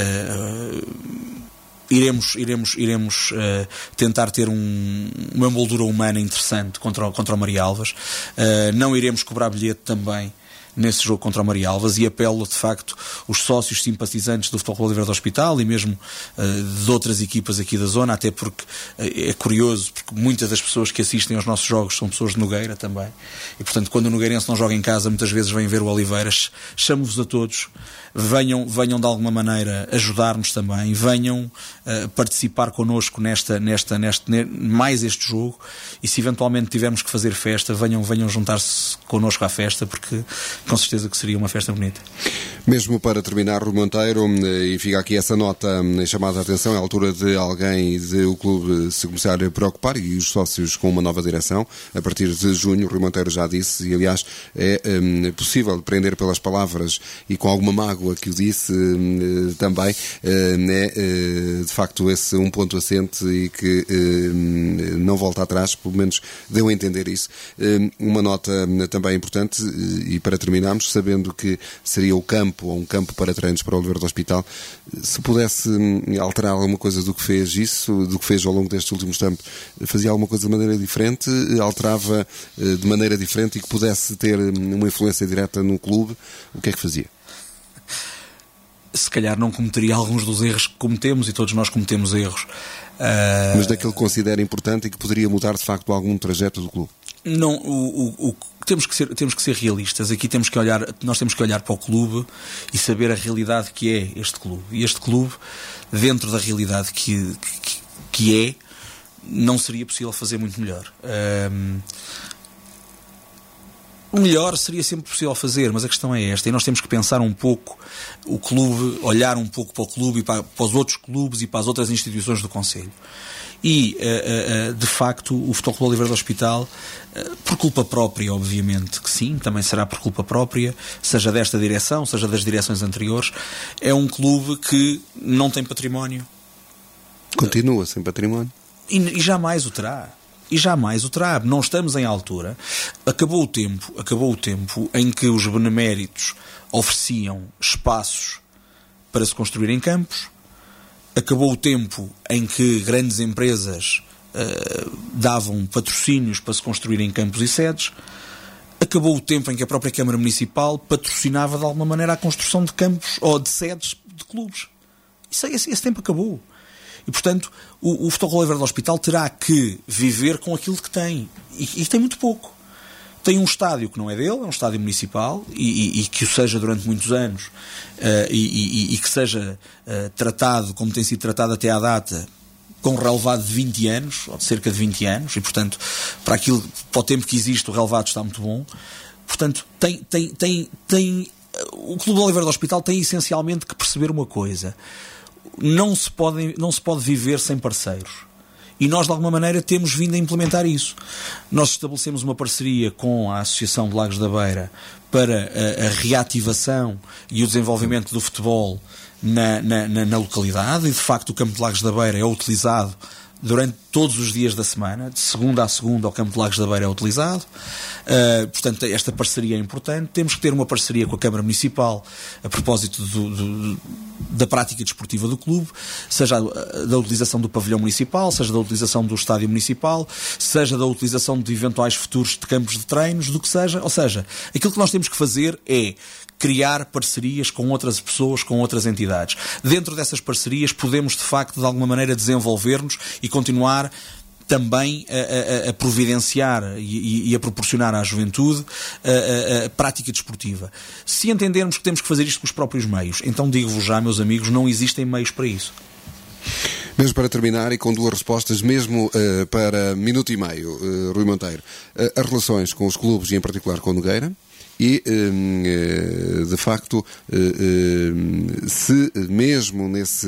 iremos tentar ter uma moldura humana interessante contra o Marialvas. Não iremos cobrar bilhete também nesse jogo contra o Marialvas, e apelo de facto os sócios simpatizantes do Futebol Clube Oliveira do Hospital e mesmo de outras equipas aqui da zona, até porque é curioso, porque muitas das pessoas que assistem aos nossos jogos são pessoas de Nogueira também, e portanto quando o nogueirense não joga em casa muitas vezes vem ver o Oliveiras. Chamo-vos a todos, venham de alguma maneira ajudar-nos também, venham participar connosco neste mais este jogo, e se eventualmente tivermos que fazer festa, venham juntar-se connosco à festa, porque com certeza que seria uma festa bonita. Mesmo para terminar, Rui Monteiro, e fica aqui essa nota chamada a atenção, é a altura de alguém do clube se começar a preocupar, e os sócios com uma nova direção, a partir de junho. Rui Monteiro já disse, e aliás é possível prender pelas palavras e com alguma mágoa que o disse também, de facto esse um ponto assente e que não volta atrás, pelo menos deu a entender isso. Uma nota também importante, e para terminarmos, sabendo que seria o campo, ou um campo para treinos para o Oliveira do Hospital, se pudesse alterar alguma coisa do que fez ao longo destes últimos tempos, fazia alguma coisa de maneira diferente, alterava de maneira diferente e que pudesse ter uma influência direta no clube, o que é que fazia? Se calhar não cometeria alguns dos erros que cometemos, e todos nós cometemos erros. Mas daquilo que considera importante e que poderia mudar de facto algum trajeto do clube? Não, temos que ser realistas. Aqui nós temos que olhar para o clube e saber a realidade que é este clube. E este clube, dentro da realidade que é, não seria possível fazer muito melhor. O melhor seria sempre possível fazer, mas a questão é esta, e nós temos que pensar um pouco o clube, olhar um pouco para o clube e para os outros clubes e para as outras instituições do concelho. E, de facto, o Futebol Clube Oliveira do Hospital, por culpa própria, obviamente que sim, também será por culpa própria, seja desta direção, seja das direções anteriores, é um clube que não tem património. Continua sem património. E jamais o terá. Não estamos em altura. Acabou o tempo em que os beneméritos ofereciam espaços para se construírem campos. Acabou o tempo em que grandes empresas davam patrocínios para se construírem campos e sedes. Acabou o tempo em que a própria Câmara Municipal patrocinava de alguma maneira a construção de campos ou de sedes de clubes. Esse tempo acabou. E, portanto, o Futebol Clube Oliveira do Hospital terá que viver com aquilo que tem. E tem muito pouco. Tem um estádio que não é dele, é um estádio municipal, e que o seja durante muitos anos, e que seja tratado, como tem sido tratado até à data, com relevado de 20 anos, ou de cerca de 20 anos, e, portanto, para o tempo que existe, o relevado está muito bom. Portanto, o Clube Oliveira do Hospital tem essencialmente que perceber uma coisa: não se pode viver sem parceiros. E nós, de alguma maneira, temos vindo a implementar isso. Nós estabelecemos uma parceria com a Associação de Lagos da Beira para a reativação e o desenvolvimento do futebol na localidade, e, de facto, o Campo de Lagos da Beira é utilizado durante todos os dias da semana, de segunda a segunda, o Campo de Lagos da Beira é utilizado. Portanto, esta parceria é importante. Temos que ter uma parceria com a Câmara Municipal a propósito da prática desportiva do clube, seja da utilização do pavilhão municipal, seja da utilização do estádio municipal, seja da utilização de eventuais futuros de campos de treinos, do que seja. Ou seja, aquilo que nós temos que fazer é criar parcerias com outras pessoas, com outras entidades. Dentro dessas parcerias podemos, de facto, de alguma maneira desenvolver-nos e continuar também a providenciar e a proporcionar à juventude a prática desportiva. Se entendermos que temos que fazer isto com os próprios meios, então digo-vos já, meus amigos, não existem meios para isso. Mesmo para terminar, e com duas respostas, mesmo para minuto e meio, Rui Monteiro, as relações com os clubes e em particular com o Nogueira, e, de facto, se mesmo nesse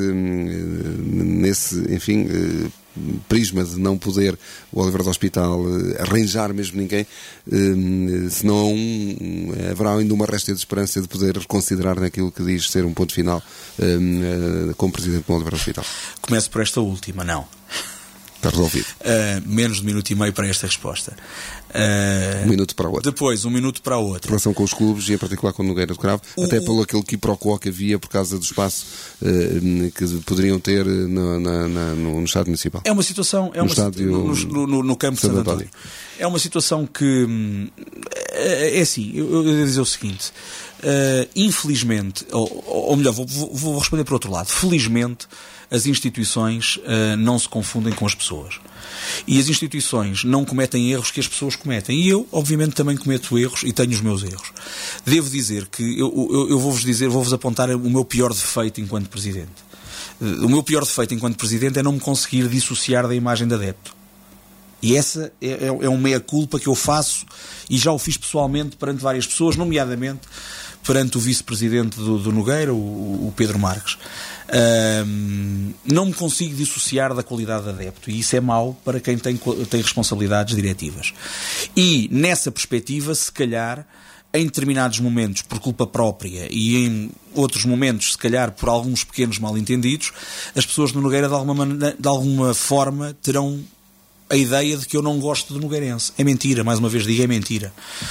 enfim, prisma de não poder o Oliveira do Hospital arranjar mesmo ninguém, se não haverá ainda uma resta de esperança de poder reconsiderar naquilo que diz ser um ponto final como Presidente do Oliveira do Hospital? Começo por esta última, não. Está resolvido. Menos de minuto e meio para esta resposta. Um minuto para a outra. Depois, um minuto para a outra. Relação com os clubes e em particular com o Nogueira do Cravo, até pelo aquele quiproquó que havia por causa do espaço que poderiam ter no estádio municipal. É uma situação, no campo de Santo António. É uma situação que É assim, eu devo dizer o seguinte, infelizmente, ou melhor, vou responder por outro lado, felizmente as instituições não se confundem com as pessoas. E as instituições não cometem erros que as pessoas cometem. E eu, obviamente, também cometo erros e tenho os meus erros. Devo dizer que eu vou-vos apontar o meu pior defeito enquanto Presidente. O meu pior defeito enquanto Presidente é não me conseguir dissociar da imagem de adepto. E essa é uma meia-culpa que eu faço e já o fiz pessoalmente perante várias pessoas, nomeadamente perante o Vice-Presidente do Nogueira, o Pedro Marques. Não me consigo dissociar da qualidade de adepto, e isso é mau para quem tem responsabilidades diretivas. E nessa perspectiva, se calhar, em determinados momentos por culpa própria e em outros momentos, se calhar, por alguns pequenos mal-entendidos, as pessoas do Nogueira de alguma forma terão a ideia de que eu não gosto do nogueirense. É mentira, mais uma vez digo, é mentira.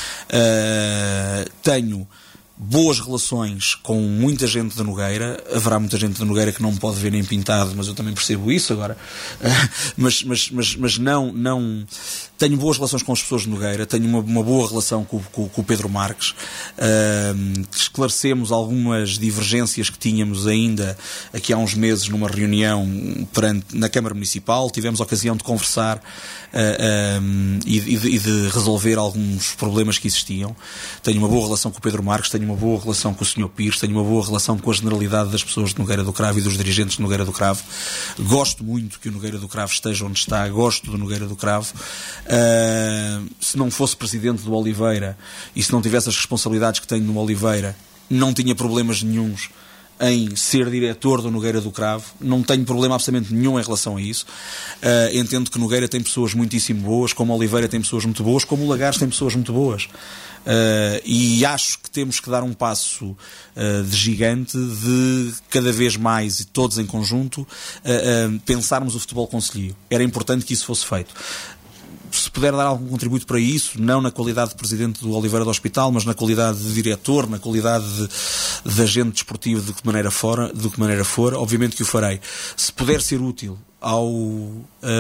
Tenho boas relações com muita gente da Nogueira. Haverá muita gente da Nogueira que não me pode ver nem pintado, mas eu também percebo isso agora. Mas não tenho boas relações com as pessoas de Nogueira, tenho uma boa relação com o Pedro Marques. Esclarecemos algumas divergências que tínhamos ainda aqui há uns meses numa reunião na Câmara Municipal. Tivemos a ocasião de conversar e de resolver alguns problemas que existiam. Tenho uma boa relação com o Pedro Marques, tenho uma boa relação com o Sr. Pires, tenho uma boa relação com a generalidade das pessoas de Nogueira do Cravo e dos dirigentes de Nogueira do Cravo. Gosto muito que o Nogueira do Cravo esteja onde está, gosto do Nogueira do Cravo. Se não fosse presidente do Oliveira e se não tivesse as responsabilidades que tenho no Oliveira, não tinha problemas nenhuns em ser diretor do Nogueira do Cravo. Não tenho problema absolutamente nenhum em relação a isso. Entendo que Nogueira tem pessoas muitíssimo boas, como Oliveira tem pessoas muito boas, como o Lagares tem pessoas muito boas. E acho que temos que dar um passo de gigante de cada vez mais, e todos em conjunto, pensarmos o futebol concelhio. Era importante que isso fosse feito. Se puder dar algum contributo para isso, não na qualidade de presidente do Oliveira do Hospital, mas na qualidade de diretor, na qualidade de agente desportivo, de que maneira for, obviamente que o farei. Se puder ser útil ao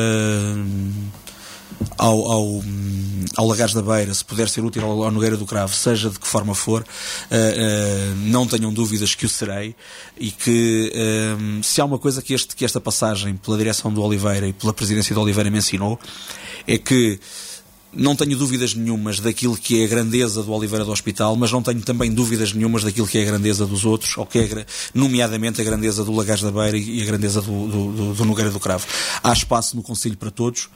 Lagares da Beira, se puder ser útil ao Nogueira do Cravo, seja de que forma for, não tenham dúvidas que o serei, e que se há uma coisa que esta passagem pela direção do Oliveira e pela presidência do Oliveira me ensinou, é que não tenho dúvidas nenhumas daquilo que é a grandeza do Oliveira do Hospital, mas não tenho também dúvidas nenhumas daquilo que é a grandeza dos outros, ou que é, nomeadamente, a grandeza do Lagares da Beira e a grandeza do Nogueira do Cravo. Há espaço no Conselho para todos.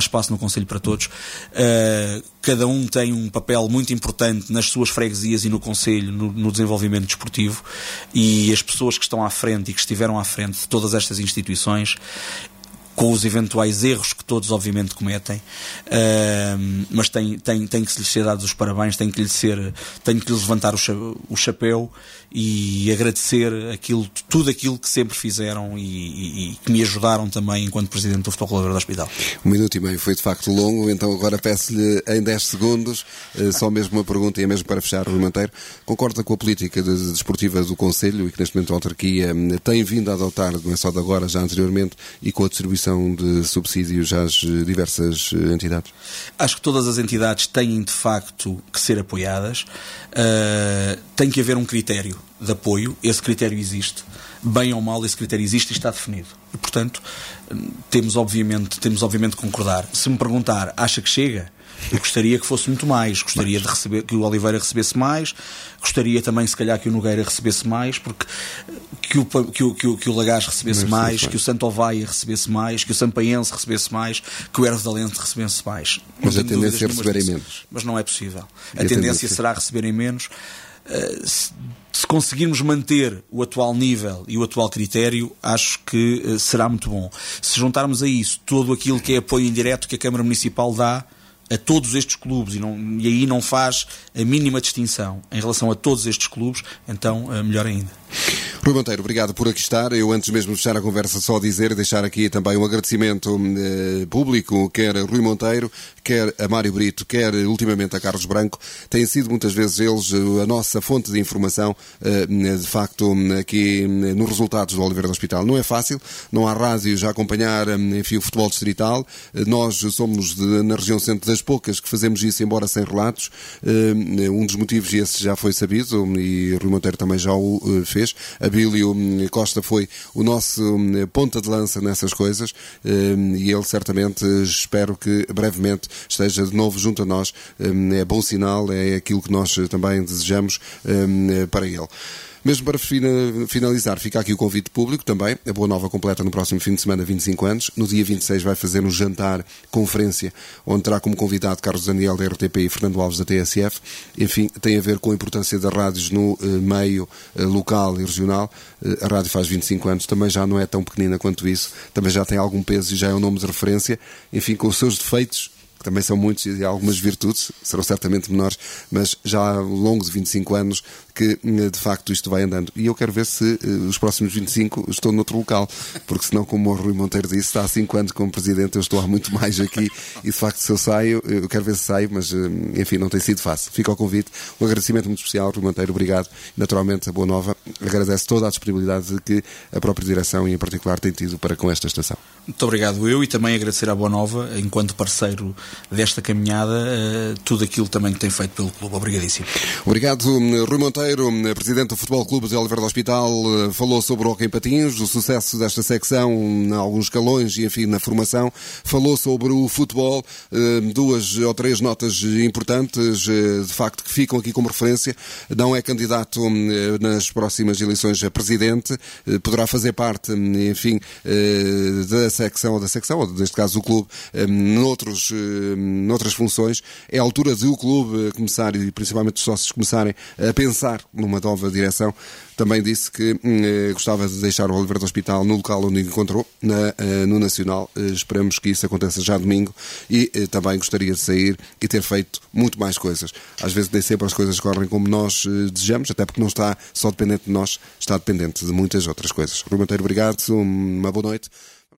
Cada um tem um papel muito importante nas suas freguesias e no Conselho, no desenvolvimento desportivo, e as pessoas que estão à frente e que estiveram à frente de todas estas instituições, com os eventuais erros que todos obviamente cometem, mas tem que se lhes ser dados os parabéns, tenho que lhes levantar o chapéu e agradecer tudo aquilo que sempre fizeram e que me ajudaram também enquanto Presidente do Futebol Clube do Hospital. 1 minuto e meio foi de facto longo, então agora peço-lhe em 10 segundos, só mesmo uma pergunta, e é mesmo para fechar, Rui Monteiro. Concorda com a política desportiva do Conselho e que neste momento a autarquia tem vindo a adotar, não é só de agora, já anteriormente, e com a distribuição de subsídios às diversas entidades? Acho que todas as entidades têm de facto que ser apoiadas. Tem que haver um critério de apoio. Esse critério existe. Bem ou mal, esse critério existe e está definido. E, portanto, temos obviamente de concordar. Se me perguntar, acha que chega? Eu gostaria que fosse muito mais. Gostaria de receber, que o Oliveira recebesse mais. Gostaria também, se calhar, que o Nogueira recebesse mais, porque que o Lagares recebesse mais, que o Santo Ovaia recebesse mais, que o Sampaense recebesse mais, que o Hervedalente recebesse mais. Mas a tendência é receberem menos. Mas não é possível. A tendência será receberem menos. Se conseguirmos manter o atual nível e o atual critério, acho que será muito bom. Se juntarmos a isso todo aquilo que é apoio indireto que a Câmara Municipal dá a todos estes clubes, e aí não faz a mínima distinção em relação a todos estes clubes, então melhor ainda. Rui Monteiro, obrigado por aqui estar. Eu, antes mesmo de fechar a conversa, só dizer e deixar aqui também um agradecimento público, quer a Rui Monteiro, quer a Mário Brito, quer ultimamente a Carlos Branco, têm sido muitas vezes eles a nossa fonte de informação, de facto, aqui nos resultados do Oliveira do Hospital. Não é fácil, não há rádios a acompanhar, enfim, o futebol distrital. Nós somos, na região centro, das poucas que fazemos isso, embora sem relatos. Um dos motivos, e esse já foi sabido, e Rui Monteiro também já o fez. Abílio Costa foi o nosso ponta de lança nessas coisas, e ele certamente, espero que brevemente esteja de novo junto a nós. É bom sinal, é aquilo que nós também desejamos para ele. Mesmo para finalizar, fica aqui o convite público também. A Boa Nova completa no próximo fim de semana 25 anos. No dia 26 vai fazer um jantar, conferência, onde terá como convidado Carlos Daniel da RTP e Fernando Alves da TSF. Enfim, tem a ver com a importância das rádios no meio local e regional. A rádio faz 25 anos, também já não é tão pequenina quanto isso. Também já tem algum peso e já é um nome de referência. Enfim, com os seus defeitos, que também são muitos, e algumas virtudes, serão certamente menores, mas já ao longo de 25 anos que, de facto, isto vai andando. E eu quero ver se os próximos 25 estou noutro local, porque senão, como o Rui Monteiro disse, está há 5 anos como Presidente, eu estou há muito mais aqui, e de facto, se eu saio, eu quero ver se saio, mas, enfim, não tem sido fácil. Fica ao convite. Um agradecimento muito especial, Rui Monteiro, obrigado. Naturalmente, a Boa Nova agradece toda a disponibilidade que a própria direção, e em particular, tem tido para com esta estação. Muito obrigado eu, e também agradecer à Boa Nova, enquanto parceiro desta caminhada, tudo aquilo também que tem feito pelo clube. Obrigadíssimo. Obrigado, Rui Monteiro, Presidente do Futebol Clube de Oliveira do Hospital, falou sobre o hóquei em patins, o sucesso desta secção em alguns escalões e, enfim, na formação. Falou sobre o futebol, 2 ou 3 notas importantes, de facto, que ficam aqui como referência. Não é candidato nas próximas eleições a Presidente, poderá fazer parte, enfim, da secção, ou neste caso do clube, noutras funções. É a altura de o clube começar, e principalmente os sócios começarem a pensar numa nova direção. Também disse que gostava de deixar o Oliveira do Hospital no local onde encontrou, no Nacional. Esperamos que isso aconteça já domingo, e também gostaria de sair e ter feito muito mais coisas. Às vezes nem sempre as coisas correm como nós desejamos, até porque não está só dependente de nós, está dependente de muitas outras coisas. Rui Monteiro, obrigado, uma boa noite.